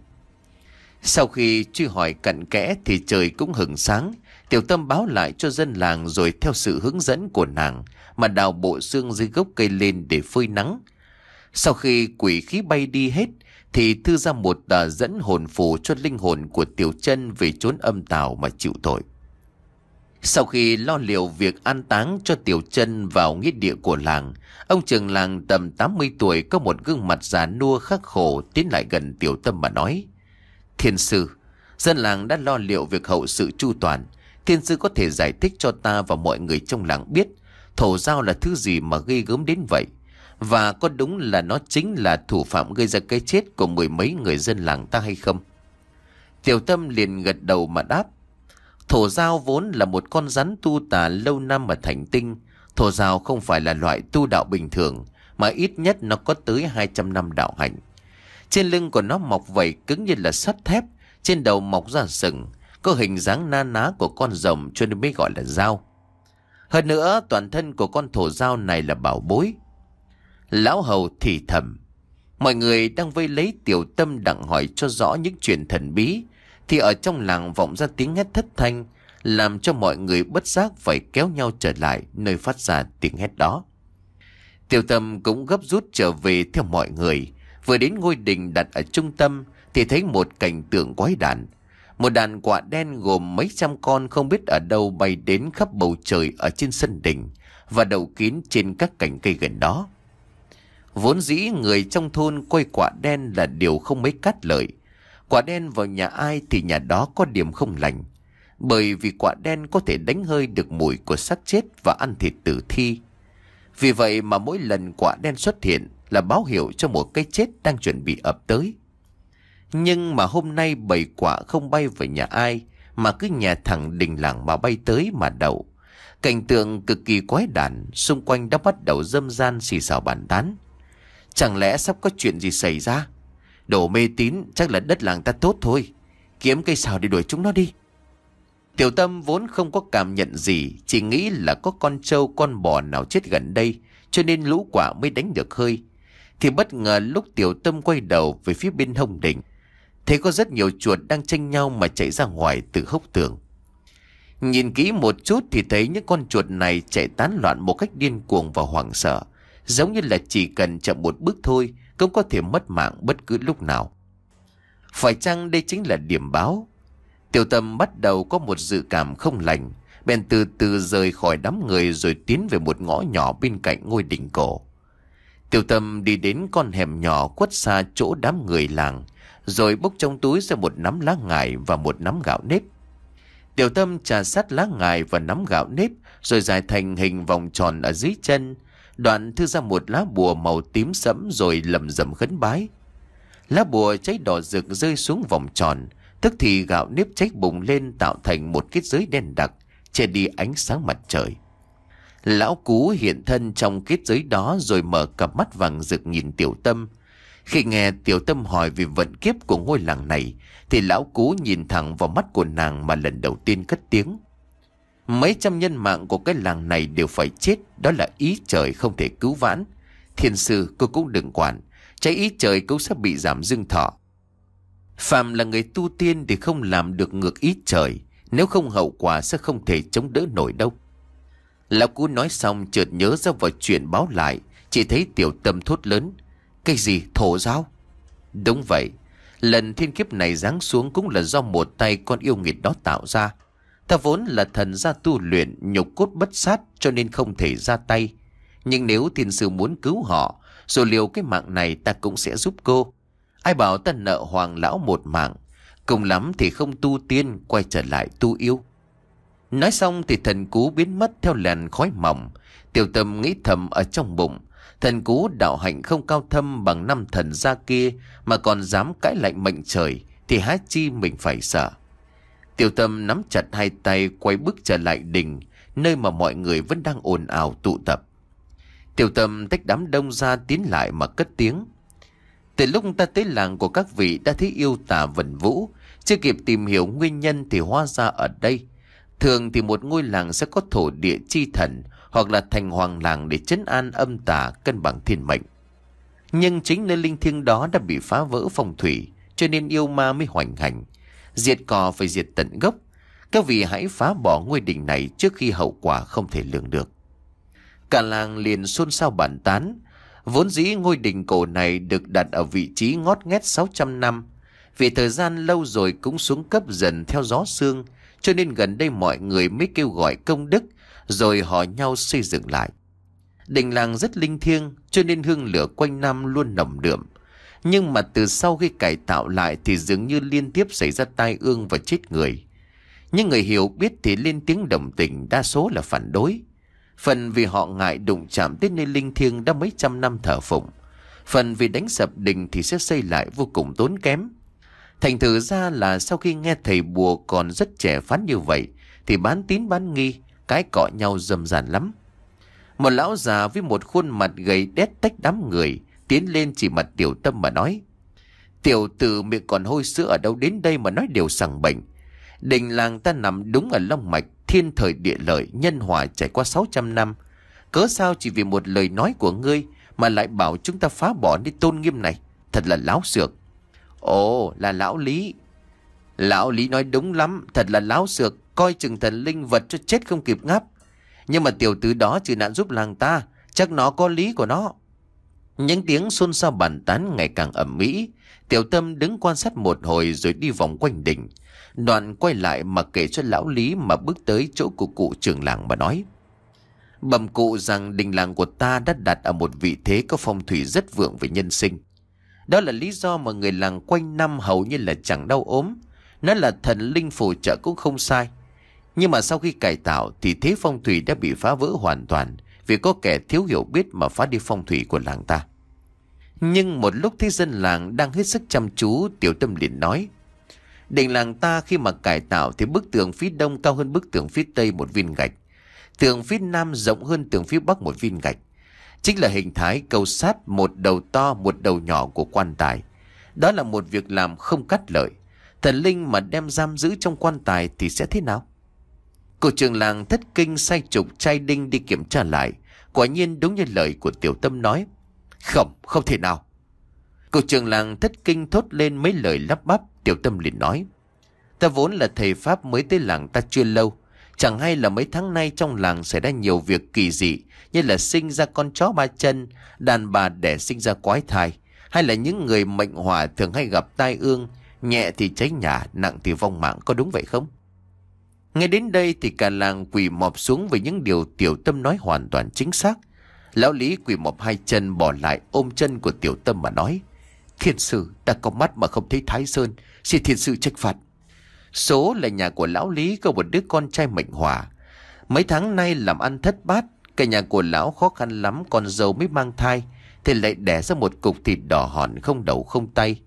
Sau khi truy hỏi cặn kẽ thì trời cũng hửng sáng. Tiểu Tâm báo lại cho dân làng, rồi theo sự hướng dẫn của nàng mà đào bộ xương dưới gốc cây lên để phơi nắng. Sau khi quỷ khí bay đi hết thì thư ra một tờ dẫn hồn phù cho linh hồn của Tiểu Chân về chốn âm tào mà chịu tội. Sau khi lo liệu việc an táng cho Tiểu Chân vào nghĩa địa của làng, Ông trưởng làng tầm tám mươi tuổi có một gương mặt già nua khắc khổ tiến lại gần Tiểu Tâm mà nói: Thiên sư, dân làng đã lo liệu việc hậu sự chu toàn. Thiên sư có thể giải thích cho ta và mọi người trong làng biết thổ dao là thứ gì mà ghê gớm đến vậy? Và có đúng là nó chính là thủ phạm gây ra cái chết của mười mấy người dân làng ta hay không? Tiểu Tâm liền gật đầu mà đáp: Thổ dao vốn là một con rắn tu tà lâu năm ở Thành Tinh. Thổ dao không phải là loại tu đạo bình thường, mà ít nhất nó có tới hai trăm năm đạo hành. Trên lưng của nó mọc vảy cứng như là sắt thép, trên đầu mọc ra sừng, có hình dáng na ná của con rồng cho nên mới gọi là dao. Hơn nữa, toàn thân của con thổ dao này là bảo bối. Lão hầu thì thầm. Mọi người đang vây lấy Tiểu Tâm đặng hỏi cho rõ những chuyện thần bí, thì ở trong làng vọng ra tiếng hét thất thanh, làm cho mọi người bất giác phải kéo nhau trở lại nơi phát ra tiếng hét đó. Tiểu Tâm cũng gấp rút trở về theo mọi người. Vừa đến ngôi đình đặt ở trung tâm thì thấy một cảnh tượng quái đản. Một đàn quạ đen gồm mấy trăm con không biết ở đâu bay đến khắp bầu trời ở trên sân đình và đậu kín trên các cành cây gần đó. Vốn dĩ người trong thôn coi quạ đen là điều không mấy cát lợi. Quạ đen vào nhà ai thì nhà đó có điểm không lành, bởi vì quạ đen có thể đánh hơi được mùi của xác chết và ăn thịt tử thi. Vì vậy mà mỗi lần quạ đen xuất hiện là báo hiệu cho một cái chết đang chuẩn bị ập tới. Nhưng mà hôm nay bầy quạ không bay về nhà ai, mà cứ nhà thẳng đình làng mà bay tới mà đậu. Cảnh tượng cực kỳ quái đản, xung quanh đã bắt đầu râm ran xì xào bàn tán. Chẳng lẽ sắp có chuyện gì xảy ra? Đồ mê tín, chắc là đất làng ta tốt thôi. Kiếm cây sào để đuổi chúng nó đi. Tiểu Tâm vốn không có cảm nhận gì, chỉ nghĩ là có con trâu con bò nào chết gần đây, cho nên lũ quạ mới đánh được hơi. Thì bất ngờ lúc Tiểu Tâm quay đầu về phía bên hông đỉnh, thấy có rất nhiều chuột đang tranh nhau mà chạy ra ngoài từ hốc tường. Nhìn kỹ một chút thì thấy những con chuột này chạy tán loạn một cách điên cuồng và hoảng sợ, giống như là chỉ cần chậm một bước thôi cũng có thể mất mạng bất cứ lúc nào. Phải chăng đây chính là điểm báo? Tiểu Tâm bắt đầu có một dự cảm không lành, bèn từ từ rời khỏi đám người rồi tiến về một ngõ nhỏ bên cạnh ngôi đình cổ. Tiểu Tâm đi đến con hẻm nhỏ khuất xa chỗ đám người làng, rồi bốc trong túi ra một nắm lá ngải và một nắm gạo nếp. Tiểu Tâm trà sát lá ngải và nắm gạo nếp rồi giải thành hình vòng tròn ở dưới chân, đoạn thư ra một lá bùa màu tím sẫm rồi lầm rầm khấn bái. Lá bùa cháy đỏ rực rơi xuống vòng tròn, tức thì gạo nếp cháy bùng lên tạo thành một kết giới đen đặc che đi ánh sáng mặt trời. Lão Cú hiện thân trong kết giới đó rồi mở cặp mắt vàng rực nhìn Tiểu Tâm. Khi nghe Tiểu Tâm hỏi về vận kiếp của ngôi làng này thì lão Cú nhìn thẳng vào mắt của nàng mà lần đầu tiên cất tiếng: Mấy trăm nhân mạng của cái làng này đều phải chết, đó là ý trời không thể cứu vãn. Thiên sư cô cũng đừng quản, trái ý trời cũng sẽ bị giảm dưng thọ. Phàm là người tu tiên thì không làm được ngược ý trời, nếu không hậu quả sẽ không thể chống đỡ nổi đâu. Lão Cú nói xong chợt nhớ ra vào chuyện báo lại, chỉ thấy Tiểu Tâm thốt lớn: Cái gì thổ dao? Đúng vậy, lần thiên kiếp này giáng xuống cũng là do một tay con yêu nghiệt đó tạo ra. Ta vốn là thần gia tu luyện nhục cốt bất sát cho nên không thể ra tay. Nhưng nếu thiên sư muốn cứu họ, rồi liều cái mạng này ta cũng sẽ giúp cô. Ai bảo ta nợ hoàng lão một mạng, cùng lắm thì không tu tiên quay trở lại tu yêu. Nói xong thì thần Cú biến mất theo làn khói mỏng. Tiểu Tâm nghĩ thầm ở trong bụng, thần Cú đạo hạnh không cao thâm bằng năm thần gia kia mà còn dám cãi lại mệnh trời thì há chi mình phải sợ. Tiểu Tâm nắm chặt hai tay quay bước trở lại đình, nơi mà mọi người vẫn đang ồn ào tụ tập. Tiểu Tâm tách đám đông ra tiến lại mà cất tiếng: Từ lúc ta tới làng của các vị đã thấy yêu tà vần vũ, chưa kịp tìm hiểu nguyên nhân thì hóa ra ở đây. Thường thì một ngôi làng sẽ có thổ địa chi thần hoặc là thành hoàng làng để trấn an âm tà, cân bằng thiên mệnh. Nhưng chính nơi linh thiêng đó đã bị phá vỡ phong thủy, cho nên yêu ma mới hoành hành. Diệt cỏ phải diệt tận gốc. Các vị hãy phá bỏ ngôi đình này trước khi hậu quả không thể lường được. Cả làng liền xôn xao bàn tán. Vốn dĩ ngôi đình cổ này được đặt ở vị trí ngót nghét sáu trăm năm. Vì thời gian lâu rồi cũng xuống cấp dần theo gió sương, cho nên gần đây mọi người mới kêu gọi công đức rồi hò nhau xây dựng lại. Đình làng rất linh thiêng cho nên hương lửa quanh năm luôn nồng đượm. Nhưng mà từ sau khi cải tạo lại thì dường như liên tiếp xảy ra tai ương và chết người. Những người hiểu biết thì lên tiếng đồng tình, đa số là phản đối. Phần vì họ ngại đụng chạm đến nơi linh thiêng đã mấy trăm năm thờ phụng. Phần vì đánh sập đình thì sẽ xây lại vô cùng tốn kém. Thành thử ra là sau khi nghe thầy bùa còn rất trẻ phán như vậy thì bán tín bán nghi, cái cọ nhau rầm ràn lắm. Một lão già với một khuôn mặt gầy đét tách đám người tiến lên chỉ mặt Tiểu Tâm mà nói: "Tiểu tử miệng còn hôi sữa ở đâu đến đây mà nói điều sằng bệnh. Đình làng ta nằm đúng ở long mạch thiên thời địa lợi nhân hòa trải qua sáu trăm năm. Cớ sao chỉ vì một lời nói của ngươi mà lại bảo chúng ta phá bỏ đi tôn nghiêm này? Thật là láo xược." "Ồ, là lão Lý." "Lão Lý nói đúng lắm, thật là láo xược, coi chừng thần linh vật cho chết không kịp ngáp. Nhưng mà tiểu tử đó trừ nạn giúp làng ta, chắc nó có lý của nó." Những tiếng xôn xao bàn tán ngày càng ầm ĩ. Tiểu Tâm đứng quan sát một hồi rồi đi vòng quanh đỉnh. Đoạn quay lại mà kể cho lão Lý mà bước tới chỗ của cụ trưởng làng mà nói: "Bẩm cụ rằng đình làng của ta đã đặt ở một vị thế có phong thủy rất vượng về nhân sinh. Đó là lý do mà người làng quanh năm hầu như là chẳng đau ốm. Nó là thần linh phù trợ cũng không sai. Nhưng mà sau khi cải tạo thì thế phong thủy đã bị phá vỡ hoàn toàn vì có kẻ thiếu hiểu biết mà phá đi phong thủy của làng ta." Nhưng một lúc thấy dân làng đang hết sức chăm chú, Tiểu Tâm liền nói: "Đình làng ta khi mà cải tạo thì bức tường phía đông cao hơn bức tường phía tây một viên gạch. Tường phía nam rộng hơn tường phía bắc một viên gạch. Chính là hình thái cầu sát một đầu to một đầu nhỏ của quan tài. Đó là một việc làm không cắt lợi. Thần linh mà đem giam giữ trong quan tài thì sẽ thế nào?" Cụ trưởng làng thất kinh sai trục trai đinh đi kiểm tra lại. Quả nhiên đúng như lời của Tiểu Tâm nói. "Không, không thể nào." Cụ trưởng làng thất kinh thốt lên mấy lời lắp bắp. Tiểu Tâm liền nói: "Ta vốn là thầy Pháp mới tới làng ta chưa lâu. Chẳng hay là mấy tháng nay trong làng xảy ra nhiều việc kỳ dị, như là sinh ra con chó ba chân, đàn bà đẻ sinh ra quái thai, hay là những người mệnh hỏa thường hay gặp tai ương, nhẹ thì cháy nhà, nặng thì vong mạng, có đúng vậy không?" Nghe đến đây thì cả làng quỳ mọp xuống với những điều Tiểu Tâm nói hoàn toàn chính xác. Lão Lý quỳ mọp hai chân bỏ lại ôm chân của Tiểu Tâm mà nói: "Thiên sư đã có mắt mà không thấy Thái Sơn, xin thiên sư trách phạt." Số là nhà của lão Lý có một đứa con trai mệnh hỏa. Mấy tháng nay làm ăn thất bát, cả nhà của lão khó khăn lắm, con dâu mới mang thai thì lại đẻ ra một cục thịt đỏ hòn không đầu không tay.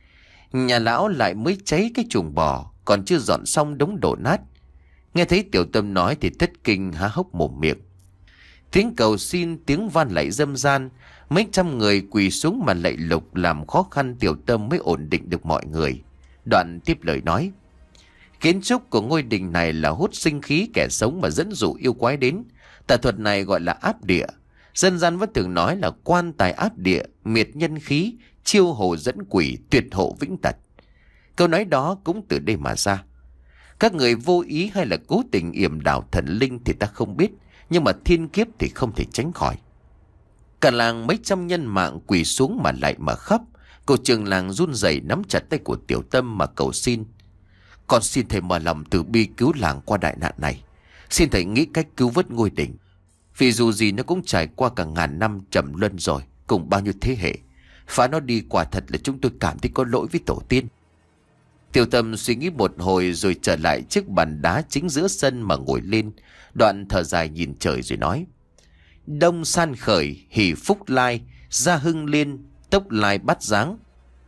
Nhà lão lại mới cháy cái chuồng bò, còn chưa dọn xong đống đổ nát. Nghe thấy Tiểu Tâm nói thì thất kinh há hốc mồm miệng. Tiếng cầu xin, tiếng van lạy râm ran, mấy trăm người quỳ xuống mà lạy lục, làm khó khăn Tiểu Tâm mới ổn định được mọi người. Đoạn tiếp lời nói: "Kiến trúc của ngôi đình này là hút sinh khí kẻ sống mà dẫn dụ yêu quái đến. Tà thuật này gọi là áp địa. Dân gian vẫn thường nói là quan tài áp địa, miệt nhân khí, chiêu hồ dẫn quỷ, tuyệt hộ vĩnh tật. Câu nói đó cũng từ đây mà ra. Các người vô ý hay là cố tình yểm đảo thần linh thì ta không biết, nhưng mà thiên kiếp thì không thể tránh khỏi." Cả làng mấy trăm nhân mạng quỳ xuống mà lại mà khóc. Cô trưởng làng run rẩy nắm chặt tay của Tiểu Tâm mà cầu xin: "Con xin thầy mở lòng từ bi cứu làng qua đại nạn này. Xin thầy nghĩ cách cứu vớt ngôi đình. Vì dù gì nó cũng trải qua cả ngàn năm trầm luân rồi, cùng bao nhiêu thế hệ. Phá nó đi quả thật là chúng tôi cảm thấy có lỗi với tổ tiên." Tiểu Tâm suy nghĩ một hồi rồi trở lại chiếc bàn đá chính giữa sân mà ngồi lên. Đoạn thở dài nhìn trời rồi nói: "Đông san khởi, hỷ phúc lai, gia hưng liên, tốc lai bắt giáng."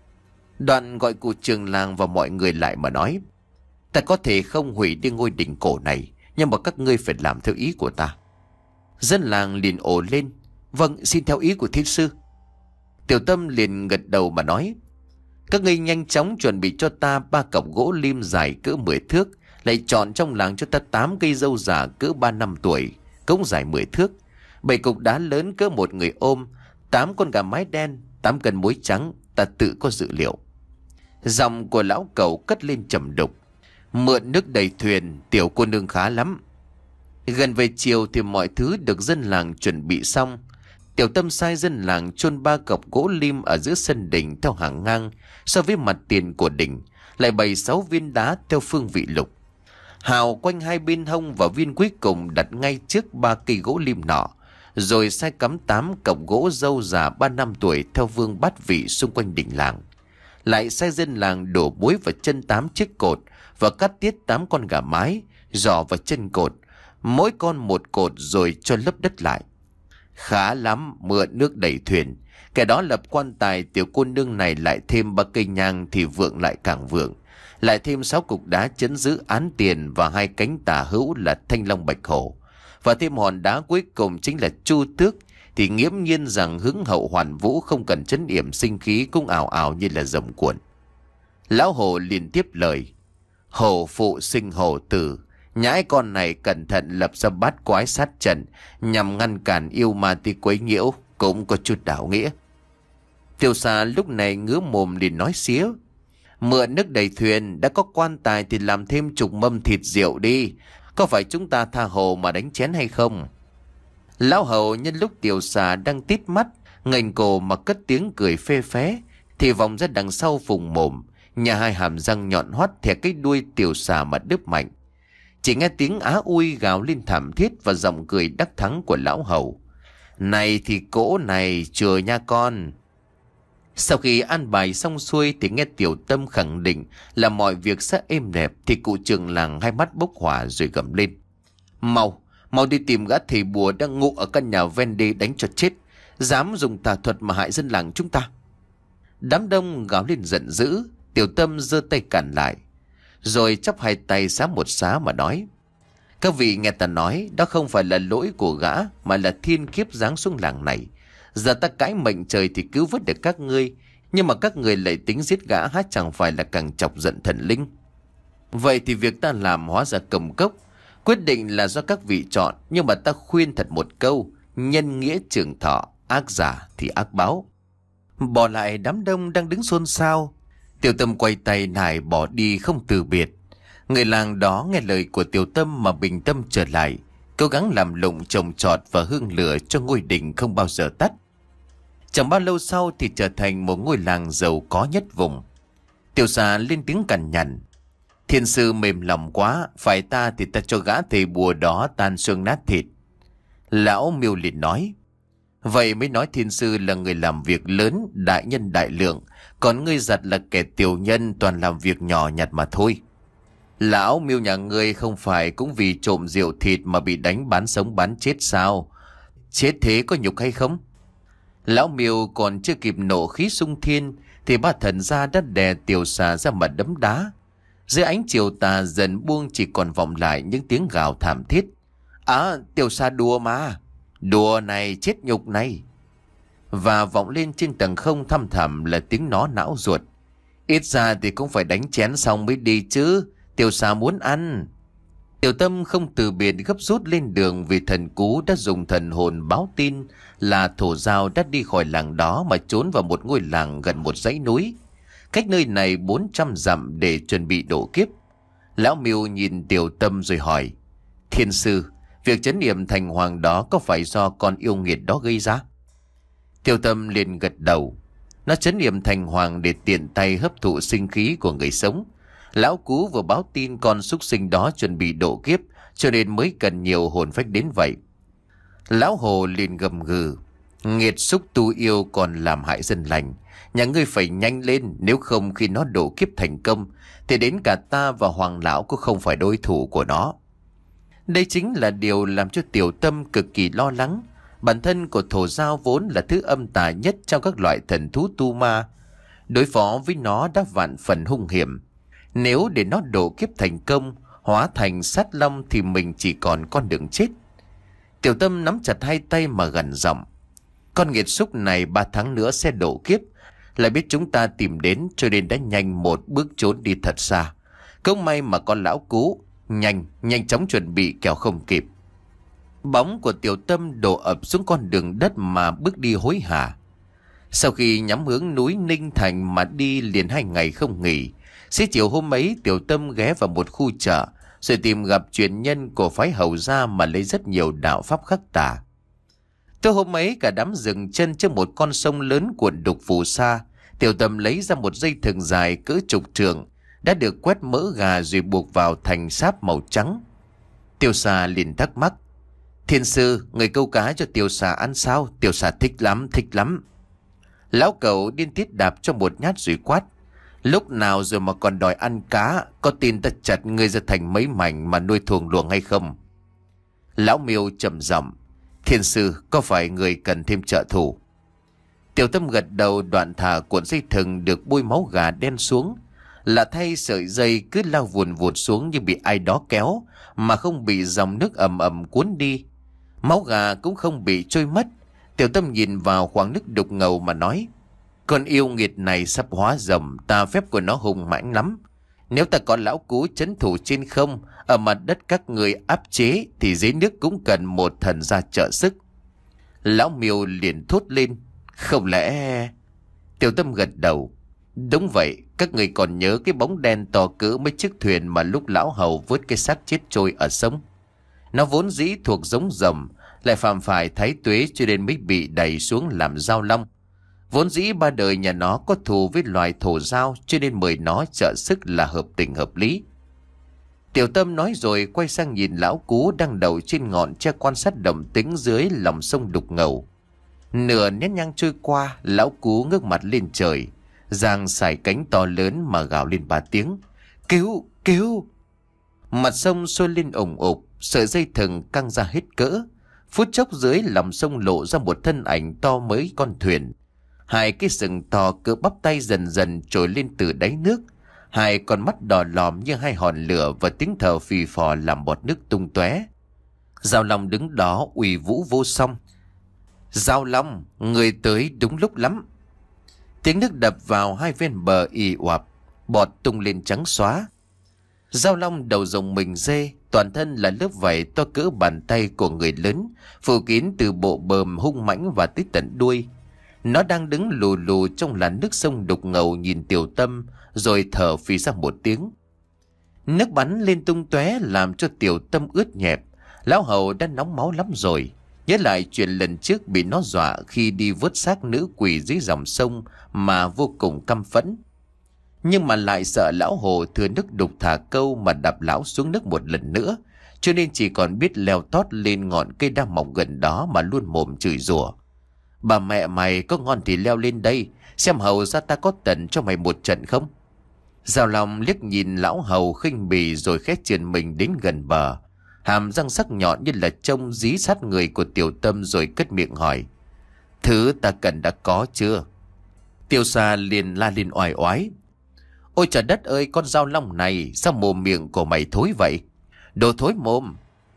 Đoạn gọi cụ trưởng làng và mọi người lại mà nói: "Ta có thể không hủy đi ngôi đình cổ này, nhưng mà các ngươi phải làm theo ý của ta." Dân làng liền ồ lên: "Vâng, xin theo ý của thiên sư." Tiểu Tâm liền gật đầu mà nói: "Các ngươi nhanh chóng chuẩn bị cho ta ba cọc gỗ lim dài cỡ mười thước, lại chọn trong làng cho ta tám cây dâu già cỡ ba năm tuổi, cũng dài mười thước, bảy cục đá lớn cỡ một người ôm, tám con gà mái đen, tám cân muối trắng, ta tự có dự liệu." Giọng của lão cẩu cất lên trầm đục: "Mượn nước đầy thuyền, tiểu cô nương khá lắm." Gần về chiều thì mọi thứ được dân làng chuẩn bị xong. Tiểu Tâm sai dân làng chôn ba cọc gỗ lim ở giữa sân đình theo hàng ngang so với mặt tiền của đình, lại bày sáu viên đá theo phương vị lục. Hào quanh hai bên hông và viên cuối cùng đặt ngay trước ba cây gỗ lim nọ, rồi sai cắm tám cọc gỗ dâu già ba năm tuổi theo vương bát vị xung quanh đình làng. Lại sai dân làng đổ muối vào chân tám chiếc cột và cắt tiết tám con gà mái, giò vào chân cột, mỗi con một cột rồi cho lấp đất lại. Khá lắm, mượn nước đẩy thuyền. Kẻ đó lập quan tài, tiểu cô nương này lại thêm ba cây nhang thì vượng lại càng vượng. Lại thêm sáu cục đá chấn giữ án tiền và hai cánh tả hữu là thanh long bạch hổ. Và thêm hòn đá cuối cùng chính là chu tước, thì nghiễm nhiên rằng hứng hậu hoàn vũ không cần trấn yểm sinh khí cũng ảo ảo như là rồng cuộn. Lão hổ liền tiếp lời: hổ phụ sinh hổ tử, nhãi con này cẩn thận lập ra bát quái sát trận nhằm ngăn cản yêu ma ti quấy nhiễu, cũng có chút đạo nghĩa. Tiêu Xà lúc này ngứa mồm liền nói xía: mượn nước đầy thuyền, đã có quan tài thì làm thêm chục mâm thịt rượu đi, có phải chúng ta tha hồ mà đánh chén hay không? Lão hầu nhân lúc Tiêu Xà đang tít mắt ngẩng cổ mà cất tiếng cười phê phé, thì vòng ra đằng sau vùng mồm, nhà hai hàm răng nhọn hoắt thè cái đuôi Tiêu Xà mà đứt mạnh. Chỉ nghe tiếng á ui gào lên thảm thiết và giọng cười đắc thắng của lão hầu: này thì cỗ này chừa nha con. Sau khi an bài xong xuôi thì nghe Tiểu Tâm khẳng định là mọi việc sẽ êm đẹp, thì cụ trưởng làng hai mắt bốc hỏa rồi gầm lên: mau mau đi tìm gã thầy bùa đang ngụ ở căn nhà ven đê đánh cho chết, dám dùng tà thuật mà hại dân làng chúng ta. Đám đông gào lên giận dữ. Tiểu Tâm giơ tay cản lại, rồi chắp hai tay xá một xá mà nói: các vị nghe ta nói, đó không phải là lỗi của gã, mà là thiên kiếp giáng xuống làng này. Giờ ta cãi mệnh trời thì cứu vớt được các ngươi, nhưng mà các người lại tính giết gã, há chẳng phải là càng chọc giận thần linh? Vậy thì việc ta làm hóa ra cầm cốc. Quyết định là do các vị chọn, nhưng mà ta khuyên thật một câu: nhân nghĩa trường thọ, ác giả thì ác báo. Bỏ lại đám đông đang đứng xôn xao, Tiểu Tâm quay tay nải bỏ đi không từ biệt. Người làng đó nghe lời của Tiểu Tâm mà bình tâm trở lại, cố gắng làm lụng trồng trọt và hương lửa cho ngôi đình không bao giờ tắt. Chẳng bao lâu sau thì trở thành một ngôi làng giàu có nhất vùng. Tiểu Xà lên tiếng cằn nhằn: thiên sư mềm lòng quá, phải ta thì ta cho gã thầy bùa đó tan xương nát thịt. Lão Miêu liền nói: vậy mới nói thiên sư là người làm việc lớn, đại nhân đại lượng, còn ngươi giật là kẻ tiểu nhân, toàn làm việc nhỏ nhặt mà thôi. Lão Miêu nhà ngươi không phải cũng vì trộm rượu thịt mà bị đánh bán sống bán chết sao? Chết thế có nhục hay không? Lão Miêu còn chưa kịp nộ khí xung thiên thì ba thần gia đã đè Tiểu Xà ra mà đấm đá. Dưới ánh chiều tà dần buông, chỉ còn vọng lại những tiếng gào thảm thiết: à, Tiểu Xà đùa mà, đùa này chết nhục này. Và vọng lên trên tầng không thăm thẳm là tiếng nó não ruột: ít ra thì cũng phải đánh chén xong mới đi chứ, Tiểu Xà muốn ăn. Tiểu Tâm không từ biệt gấp rút lên đường, vì thần cú đã dùng thần hồn báo tin là thổ giao đã đi khỏi làng đó mà trốn vào một ngôi làng gần một dãy núi, cách nơi này bốn trăm dặm, để chuẩn bị độ kiếp. Lão Miêu nhìn Tiểu Tâm rồi hỏi: thiên sư, việc trấn yểm thành hoàng đó có phải do con yêu nghiệt đó gây ra? Tiểu Tâm liền gật đầu: nó trấn yểm thành hoàng để tiện tay hấp thụ sinh khí của người sống. Lão Cú vừa báo tin con súc sinh đó chuẩn bị độ kiếp, cho nên mới cần nhiều hồn phách đến vậy. Lão Hồ liền gầm gừ: nghiệt xúc tu yêu còn làm hại dân lành, nhà ngươi phải nhanh lên, nếu không khi nó độ kiếp thành công thì đến cả ta và Hoàng lão cũng không phải đối thủ của nó. Đây chính là điều làm cho Tiểu Tâm cực kỳ lo lắng. Bản thân của thổ giao vốn là thứ âm tà nhất trong các loại thần thú tu ma, đối phó với nó đã vạn phần hung hiểm. Nếu để nó độ kiếp thành công, hóa thành sát long thì mình chỉ còn con đường chết. Tiểu Tâm nắm chặt hai tay mà gằn giọng: con nghiệt xúc này ba tháng nữa sẽ độ kiếp, lại biết chúng ta tìm đến cho nên đã nhanh một bước trốn đi thật xa. Không may mà con lão Cú nhanh nhanh chóng chuẩn bị kẻo không kịp. Bóng của Tiểu Tâm đổ ập xuống con đường đất mà bước đi hối hả. Sau khi nhắm hướng núi Ninh Thành mà đi liền hai ngày không nghỉ, xế chiều hôm ấy Tiểu Tâm ghé vào một khu chợ, rồi tìm gặp truyền nhân của phái Hầu gia mà lấy rất nhiều đạo pháp khắc tà. Tối hôm ấy cả đám dừng chân trước một con sông lớn cuộn đục phù sa. Tiểu Tâm lấy ra một dây thừng dài cỡ chục trượng đã được quét mỡ gà rồi buộc vào thành sáp màu trắng. Tiểu Xà liền thắc mắc: Thiên sư, người câu cá cho tiểu xà ăn sao? Tiểu xà thích lắm, thích lắm. Lão cẩu điên tiết đạp cho một nhát rồi quát. Lúc nào rồi mà còn đòi ăn cá? Có tin ta chặt ngươi ra thành mấy mảnh mà nuôi thuồng luồng hay không? Lão Miêu trầm giọng. Thiên sư, có phải người cần thêm trợ thủ? Tiểu Tâm gật đầu, đoạn thả cuộn dây thừng được bôi máu gà đen xuống. Là thay sợi dây cứ lao vùn vụt xuống như bị ai đó kéo, mà không bị dòng nước ầm ầm cuốn đi. Máu gà cũng không bị trôi mất. Tiểu Tâm nhìn vào khoảng nước đục ngầu mà nói. Con yêu nghiệt này sắp hóa rồng, tà phép của nó hùng mãnh lắm. Nếu ta có lão cú trấn thủ trên không, ở mặt đất các người áp chế, thì dưới nước cũng cần một thần gia trợ sức. Lão Miêu liền thốt lên. Không lẽ... Tiểu Tâm gật đầu. Đúng vậy, các người còn nhớ cái bóng đen to cỡ mấy chiếc thuyền mà lúc lão hầu vớt cái xác chết trôi ở sông. Nó vốn dĩ thuộc giống rồng, lại phạm phải thái tuế cho nên mới bị đẩy xuống làm giao long. Vốn dĩ ba đời nhà nó có thù với loài thổ giao, cho nên mời nó trợ sức là hợp tình hợp lý. Tiểu Tâm nói rồi quay sang nhìn lão cú đang đậu trên ngọn tre quan sát động tĩnh dưới lòng sông đục ngầu. Nửa nén nhang trôi qua, lão cú ngước mặt lên trời, giang sải cánh to lớn mà gào lên ba tiếng. Cứu! Cứu! Mặt sông sôi lên ủng ục, sợi dây thừng căng ra hết cỡ. Phút chốc dưới lòng sông lộ ra một thân ảnh to mới con thuyền. Hai cái sừng to cỡ bắp tay dần dần trồi lên từ đáy nước. Hai con mắt đỏ lòm như hai hòn lửa và tiếng thở phì phò làm bọt nước tung tóe. Giao Long đứng đó uy vũ vô song. Giao Long, người tới đúng lúc lắm. Tiếng nước đập vào hai ven bờ ì oạp, bọt tung lên trắng xóa. Giao Long đầu rồng mình dê, toàn thân là lớp vảy to cỡ bàn tay của người lớn, phủ kín từ bộ bờm hung mãnh và tới tận đuôi. Nó đang đứng lù lù trong làn nước sông đục ngầu nhìn Tiểu Tâm, rồi thở phì ra một tiếng. Nước bắn lên tung tóe làm cho Tiểu Tâm ướt nhẹp. Lão hầu đã nóng máu lắm rồi, nhớ lại chuyện lần trước bị nó dọa khi đi vớt xác nữ quỷ dưới dòng sông mà vô cùng căm phẫn. Nhưng mà lại sợ lão hồ thừa nước đục thả câu mà đập lão xuống nước một lần nữa, cho nên chỉ còn biết leo tót lên ngọn cây đang mọc gần đó mà luôn mồm chửi rủa. Bà mẹ mày có ngon thì leo lên đây, xem hầu ra ta có tận cho mày một trận không? Giao Long liếc nhìn lão hầu khinh bỉ rồi khét chườn mình đến gần bờ, hàm răng sắc nhọn như là trông dí sát người của Tiểu Tâm, rồi cất miệng hỏi. Thứ ta cần đã có chưa? Tiêu Sa liền la lên oai oái. Ôi trời đất ơi, con Giao Long này sao mồm miệng của mày thối vậy? Đồ thối mồm!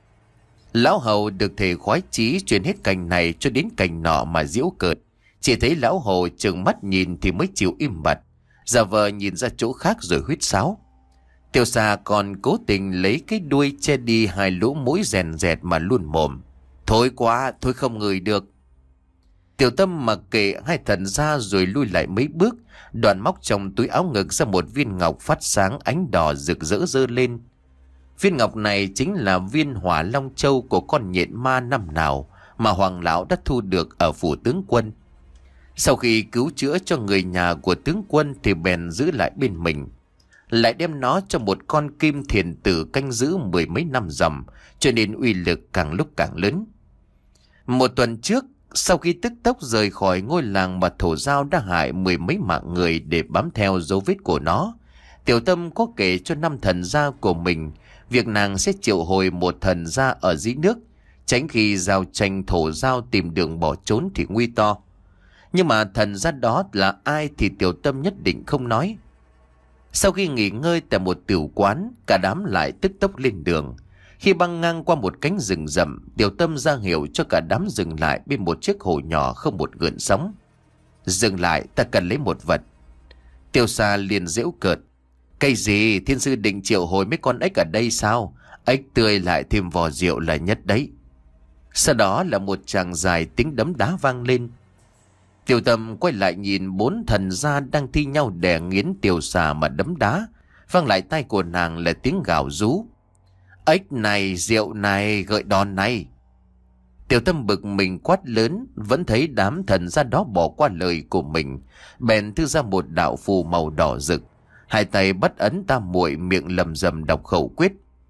Lão hầu được thể khoái chí truyền hết cành này cho đến cành nọ mà giễu cợt. Chỉ thấy lão hồ trừng mắt nhìn thì mới chịu im bặt, giả vờ nhìn ra chỗ khác rồi huýt sáo. Tiêu Sa còn cố tình lấy cái đuôi che đi hai lỗ mũi rèn rẹt mà luôn mồm. Thôi quá, thôi không ngửi được. Tiểu Tâm mặc kệ hai thần ra rồi lui lại mấy bước, đoạn móc trong túi áo ngực ra một viên ngọc phát sáng ánh đỏ rực rỡ rơ lên. Viên ngọc này chính là viên Hỏa Long Châu của con nhện ma năm nào mà Hoàng lão đã thu được ở phủ tướng quân. Sau khi cứu chữa cho người nhà của tướng quân thì bèn giữ lại bên mình, lại đem nó cho một con kim thiền tử canh giữ mười mấy năm ròng, cho nên uy lực càng lúc càng lớn. Một tuần trước, sau khi tức tốc rời khỏi ngôi làng mà thổ giao đã hại mười mấy mạng người để bám theo dấu vết của nó, Tiểu Tâm có kể cho năm thần gia của mình việc nàng sẽ triệu hồi một thần gia ở dưới nước, tránh khi giao tranh thổ giao tìm đường bỏ trốn thì nguy to. Nhưng mà thần gia đó là ai thì Tiểu Tâm nhất định không nói. Sau khi nghỉ ngơi tại một tiểu quán, cả đám lại tức tốc lên đường. Khi băng ngang qua một cánh rừng rậm, Tiểu Tâm ra hiệu cho cả đám dừng lại bên một chiếc hồ nhỏ không một gợn sóng. Dừng lại, ta cần lấy một vật. Tiêu Sa liền giễu cợt. Cái gì, thiên sư định triệu hồi mấy con ếch ở đây sao? Ếch tươi lại thêm vò rượu là nhất đấy. Sau đó là một tràng dài tiếng đấm đá vang lên. Tiểu Tâm quay lại nhìn bốn thần gia đang thi nhau đè nghiến Tiêu Sa mà đấm đá. Vang lại tai của nàng là tiếng gào rú. Ếch này, rượu này, gợi đòn này. Tiểu Tâm bực mình quát lớn, vẫn thấy đám thần gia đó bỏ qua lời của mình, bèn thư ra một đạo phù màu đỏ rực, hai tay bắt ấn tam muội, miệng lầm rầm đọc khẩu quyết.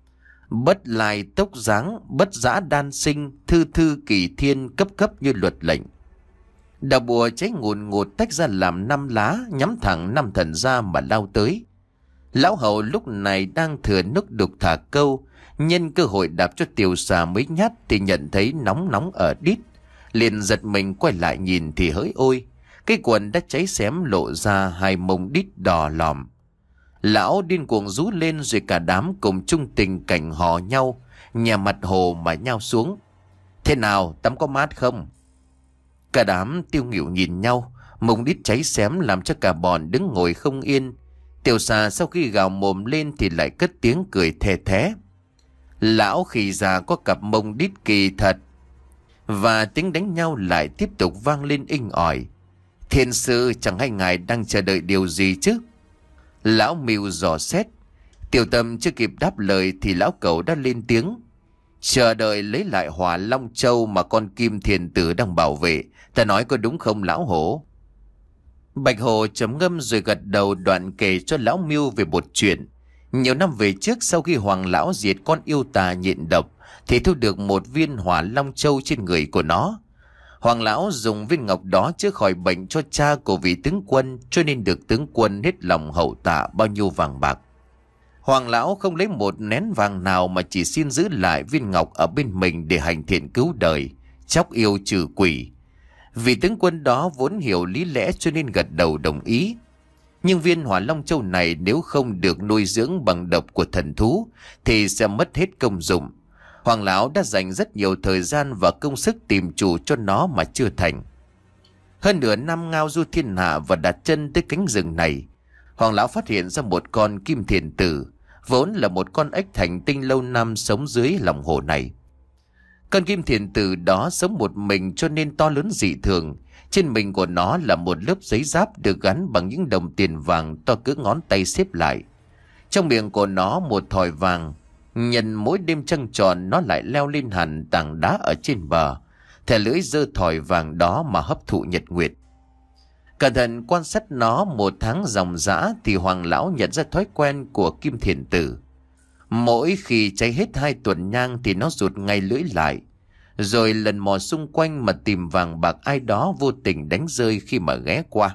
Bất lai tốc dáng, bất giã đan sinh, thư thư kỳ thiên, cấp cấp như luật lệnh. Đạo bùa cháy ngùn ngụt tách ra làm năm lá, nhắm thẳng năm thần ra mà lao tới. Lão hậu lúc này đang thừa nước đục thả câu, nhân cơ hội đạp cho Tiểu Xà mấy nhát thì nhận thấy nóng nóng ở đít. Liền giật mình quay lại nhìn thì hỡi ôi, cái quần đã cháy xém lộ ra hai mông đít đỏ lòm. Lão điên cuồng rú lên rồi cả đám cùng chung tình cảnh hò nhau, nhà mặt hồ mà nhao xuống. Thế nào, tắm có mát không? Cả đám tiêu nghỉu nhìn nhau, mông đít cháy xém làm cho cả bọn đứng ngồi không yên. Tiểu Xà sau khi gào mồm lên thì lại cất tiếng cười thè thé. Lão khỉ già có cặp mông đít kỳ thật. Và tiếng đánh nhau lại tiếp tục vang lên inh ỏi. Thiên sư, chẳng hay ngài đang chờ đợi điều gì chứ? Lão Mưu dò xét. Tiểu Tâm chưa kịp đáp lời thì lão cẩu đã lên tiếng. Chờ đợi lấy lại Hỏa Long Châu mà con Kim Thiền Tử đang bảo vệ. Ta nói có đúng không lão hổ? Bạch Hổ trầm ngâm rồi gật đầu, đoạn kể cho lão Mưu về một chuyện. Nhiều năm về trước, sau khi Hoàng lão diệt con yêu tà nhện độc thì thu được một viên Hỏa Long Châu trên người của nó. Hoàng lão dùng viên ngọc đó chữa khỏi bệnh cho cha của vị tướng quân, cho nên được tướng quân hết lòng hậu tạ bao nhiêu vàng bạc. Hoàng lão không lấy một nén vàng nào mà chỉ xin giữ lại viên ngọc ở bên mình để hành thiện cứu đời, chóc yêu trừ quỷ. Vị tướng quân đó vốn hiểu lý lẽ cho nên gật đầu đồng ý. Nhưng viên Hỏa Long Châu này nếu không được nuôi dưỡng bằng độc của thần thú thì sẽ mất hết công dụng. Hoàng lão đã dành rất nhiều thời gian và công sức tìm chủ cho nó mà chưa thành. Hơn nửa năm ngao du thiên hạ và đặt chân tới cánh rừng này, Hoàng lão phát hiện ra một con Kim Thiền Tử, vốn là một con ếch thành tinh lâu năm sống dưới lòng hồ này. Con Kim Thiền Tử đó sống một mình cho nên to lớn dị thường. Trên mình của nó là một lớp giấy giáp được gắn bằng những đồng tiền vàng to cỡ ngón tay xếp lại. Trong miệng của nó một thỏi vàng. Nhân mỗi đêm trăng tròn nó lại leo lên hẳn tảng đá ở trên bờ, thè lưỡi giơ thỏi vàng đó mà hấp thụ nhật nguyệt. Cẩn thận quan sát nó một tháng ròng rã thì Hoàng lão nhận ra thói quen của Kim Thiền Tử. Mỗi khi cháy hết hai tuần nhang thì nó rụt ngay lưỡi lại, rồi lần mò xung quanh mà tìm vàng bạc ai đó vô tình đánh rơi khi mà ghé qua.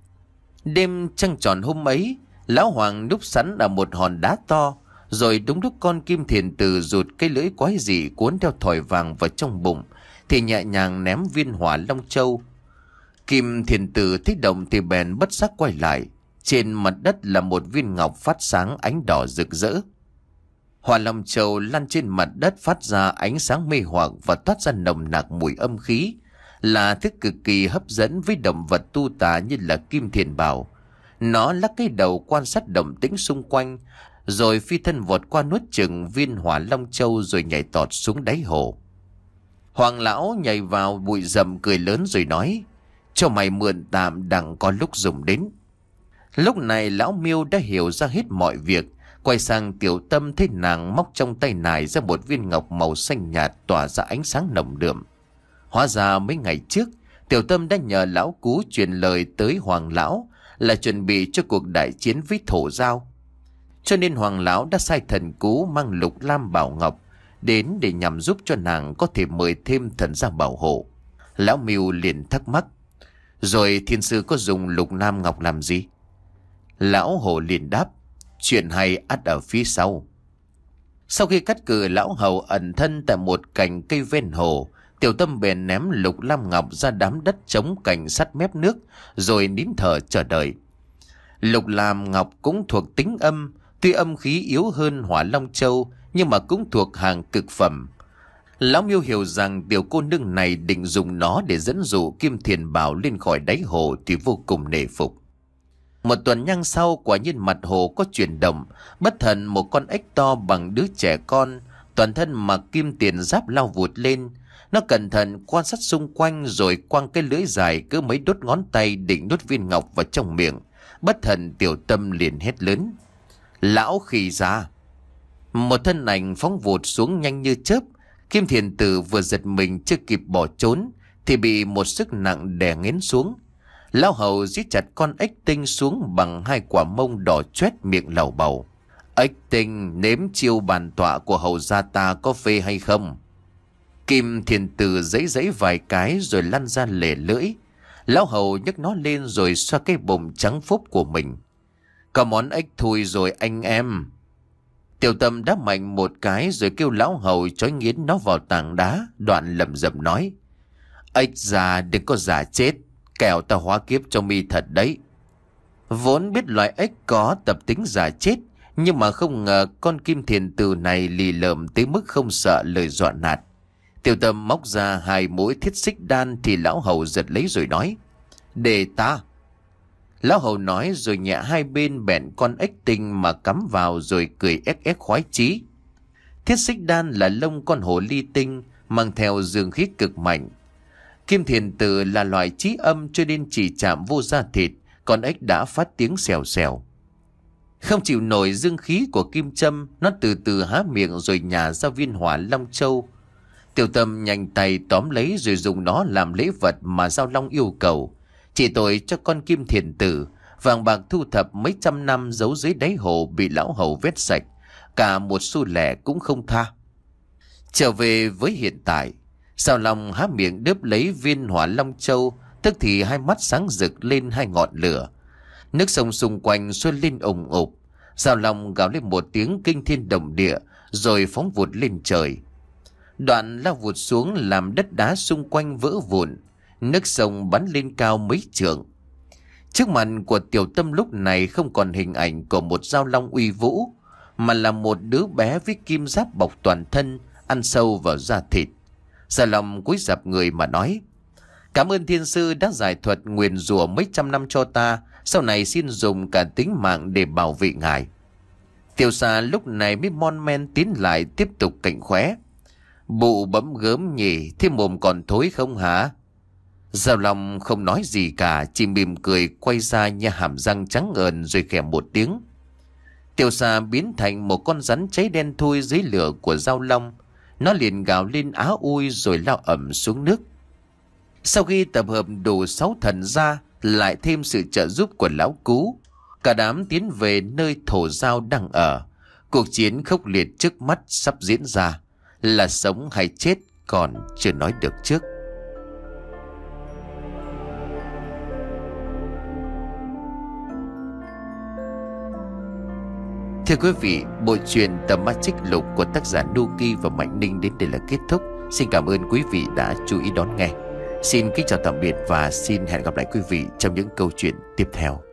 Đêm trăng tròn hôm ấy, lão Hoàng núp sẵn ở một hòn đá to, rồi đúng lúc con Kim Thiền Tử rụt cái lưỡi quái dị cuốn theo thỏi vàng vào trong bụng thì nhẹ nhàng ném viên Hỏa Long Châu. Kim Thiền Tử thấy động thì bèn bất giác quay lại. Trên mặt đất là một viên ngọc phát sáng ánh đỏ rực rỡ. Hỏa Long Châu lăn trên mặt đất phát ra ánh sáng mê hoặc và toát ra nồng nặc mùi âm khí, là thứ cực kỳ hấp dẫn với động vật tu tà như là Kim Thiền Bảo. Nó lắc cái đầu quan sát động tĩnh xung quanh, rồi phi thân vọt qua nuốt chừng viên Hỏa Long Châu rồi nhảy tọt xuống đáy hồ. Hoàng lão nhảy vào bụi rậm cười lớn rồi nói: cho mày mượn tạm đặng có lúc dùng đến. Lúc này lão Miêu đã hiểu ra hết mọi việc, quay sang Tiểu Tâm thấy nàng móc trong tay nải ra một viên ngọc màu xanh nhạt tỏa ra ánh sáng nồng đượm. Hóa ra mấy ngày trước Tiểu Tâm đã nhờ lão Cú truyền lời tới Hoàng lão là chuẩn bị cho cuộc đại chiến với Thổ Giao, cho nên Hoàng lão đã sai thần Cú mang Lục Lam Bảo Ngọc đến để nhằm giúp cho nàng có thể mời thêm thần gia bảo hộ. Lão Miêu liền thắc mắc: rồi thiên sư có dùng Lục Lam Ngọc làm gì? Lão Hổ liền đáp: chuyện hay ắt ở phía sau. Sau khi cắt cử lão hầu ẩn thân tại một cành cây ven hồ, Tiểu Tâm bèn ném Lục Lam Ngọc ra đám đất trống cạnh sát mép nước, rồi nín thở chờ đợi. Lục Lam Ngọc cũng thuộc tính âm, tuy âm khí yếu hơn Hỏa Long Châu nhưng mà cũng thuộc hàng cực phẩm. Lão Miêu hiểu rằng tiểu cô nương này định dùng nó để dẫn dụ Kim Thiền Bảo lên khỏi đáy hồ thì vô cùng nể phục. Một tuần nhang sau, quả nhiên mặt hồ có chuyển động, bất thần một con ếch to bằng đứa trẻ con, toàn thân mặc kim tiền giáp lao vụt lên. Nó cẩn thận quan sát xung quanh rồi quăng cái lưỡi dài cứ mấy đốt ngón tay định đốt viên ngọc vào trong miệng. Bất thần Tiểu Tâm liền hét lớn: lão khỉ già! Một thân ảnh phóng vụt xuống nhanh như chớp. Kim Thiền Tử vừa giật mình chưa kịp bỏ trốn thì bị một sức nặng đè nghiến xuống. Lão hầu giết chặt con ếch tinh xuống bằng hai quả mông đỏ chét miệng lầu bầu. Ếch tinh nếm chiêu bàn tọa của hầu gia ta có phê hay không? Kim Thiền Tử giãy giãy vài cái rồi lăn ra lẻ lưỡi. Lão hầu nhấc nó lên rồi xoa cái bụng trắng phúc của mình. Có món ếch thui rồi anh em. Tiểu Tâm đáp mạnh một cái rồi kêu lão hầu trói nghiến nó vào tảng đá, đoạn lẩm rẩm nói: Ếch già đừng có giả chết, kẻo ta hóa kiếp cho mi thật đấy. Vốn biết loài ếch có tập tính giả chết, nhưng mà không ngờ con Kim Thiền Tử này lì lợm tới mức không sợ lời dọa nạt. Tiểu Tâm móc ra hai mũi thiết xích đan thì lão hầu giật lấy rồi nói: Để ta. Lão hầu nói rồi nhẹ hai bên bẹn con ếch tinh mà cắm vào rồi cười ếch ếch khoái chí. Thiết xích đan là lông con hổ ly tinh, mang theo dương khí cực mạnh. Kim Thiền Tử là loài trí âm cho nên chỉ chạm vô da thịt, con ếch đã phát tiếng xèo xèo. Không chịu nổi dương khí của kim châm, nó từ từ há miệng rồi nhả ra viên hỏa long châu. Tiểu Tâm nhanh tay tóm lấy rồi dùng nó làm lễ vật mà Giao Long yêu cầu. Chỉ tội cho con Kim Thiền Tử, vàng bạc thu thập mấy trăm năm giấu dưới đáy hồ bị lão hầu vét sạch, cả một xu lẻ cũng không tha. Trở về với hiện tại, Giao Long há miệng đớp lấy viên hỏa long châu, tức thì hai mắt sáng rực lên hai ngọn lửa. Nước sông xung quanh xuôi lên ùng ục. Giao Long gào lên một tiếng kinh thiên động địa rồi phóng vụt lên trời. Đoạn lao vụt xuống làm đất đá xung quanh vỡ vụn, nước sông bắn lên cao mấy trượng. Trước mặt của Tiểu Tâm lúc này không còn hình ảnh của một Giao Long uy vũ, mà là một đứa bé với kim giáp bọc toàn thân, ăn sâu vào da thịt. Giao Long cúi rạp người mà nói: Cảm ơn thiên sư đã giải thuật nguyền rủa mấy trăm năm cho ta, sau này xin dùng cả tính mạng để bảo vệ ngài. Tiểu Xà lúc này mới mon men tiến lại tiếp tục cảnh khóe: Bụ bấm gớm nhỉ, thế mồm còn thối không hả? Giao Long không nói gì cả, chỉ mỉm cười quay ra nha hàm răng trắng ờn rồi khẽ một tiếng. Tiểu Xà biến thành một con rắn cháy đen thui dưới lửa của Giao Long. Nó liền gào lên á ui rồi lao ẩm xuống nước. Sau khi tập hợp đủ sáu thần gia, lại thêm sự trợ giúp của lão Cú, cả đám tiến về nơi Thổ Giao đang ở. Cuộc chiến khốc liệt trước mắt sắp diễn ra, là sống hay chết còn chưa nói được trước. Thưa quý vị, bộ truyện Tầm Ma Trích Lục của tác giả Nuki và Mạnh Ninh đến đây là kết thúc. Xin cảm ơn quý vị đã chú ý đón nghe. Xin kính chào tạm biệt và xin hẹn gặp lại quý vị trong những câu chuyện tiếp theo.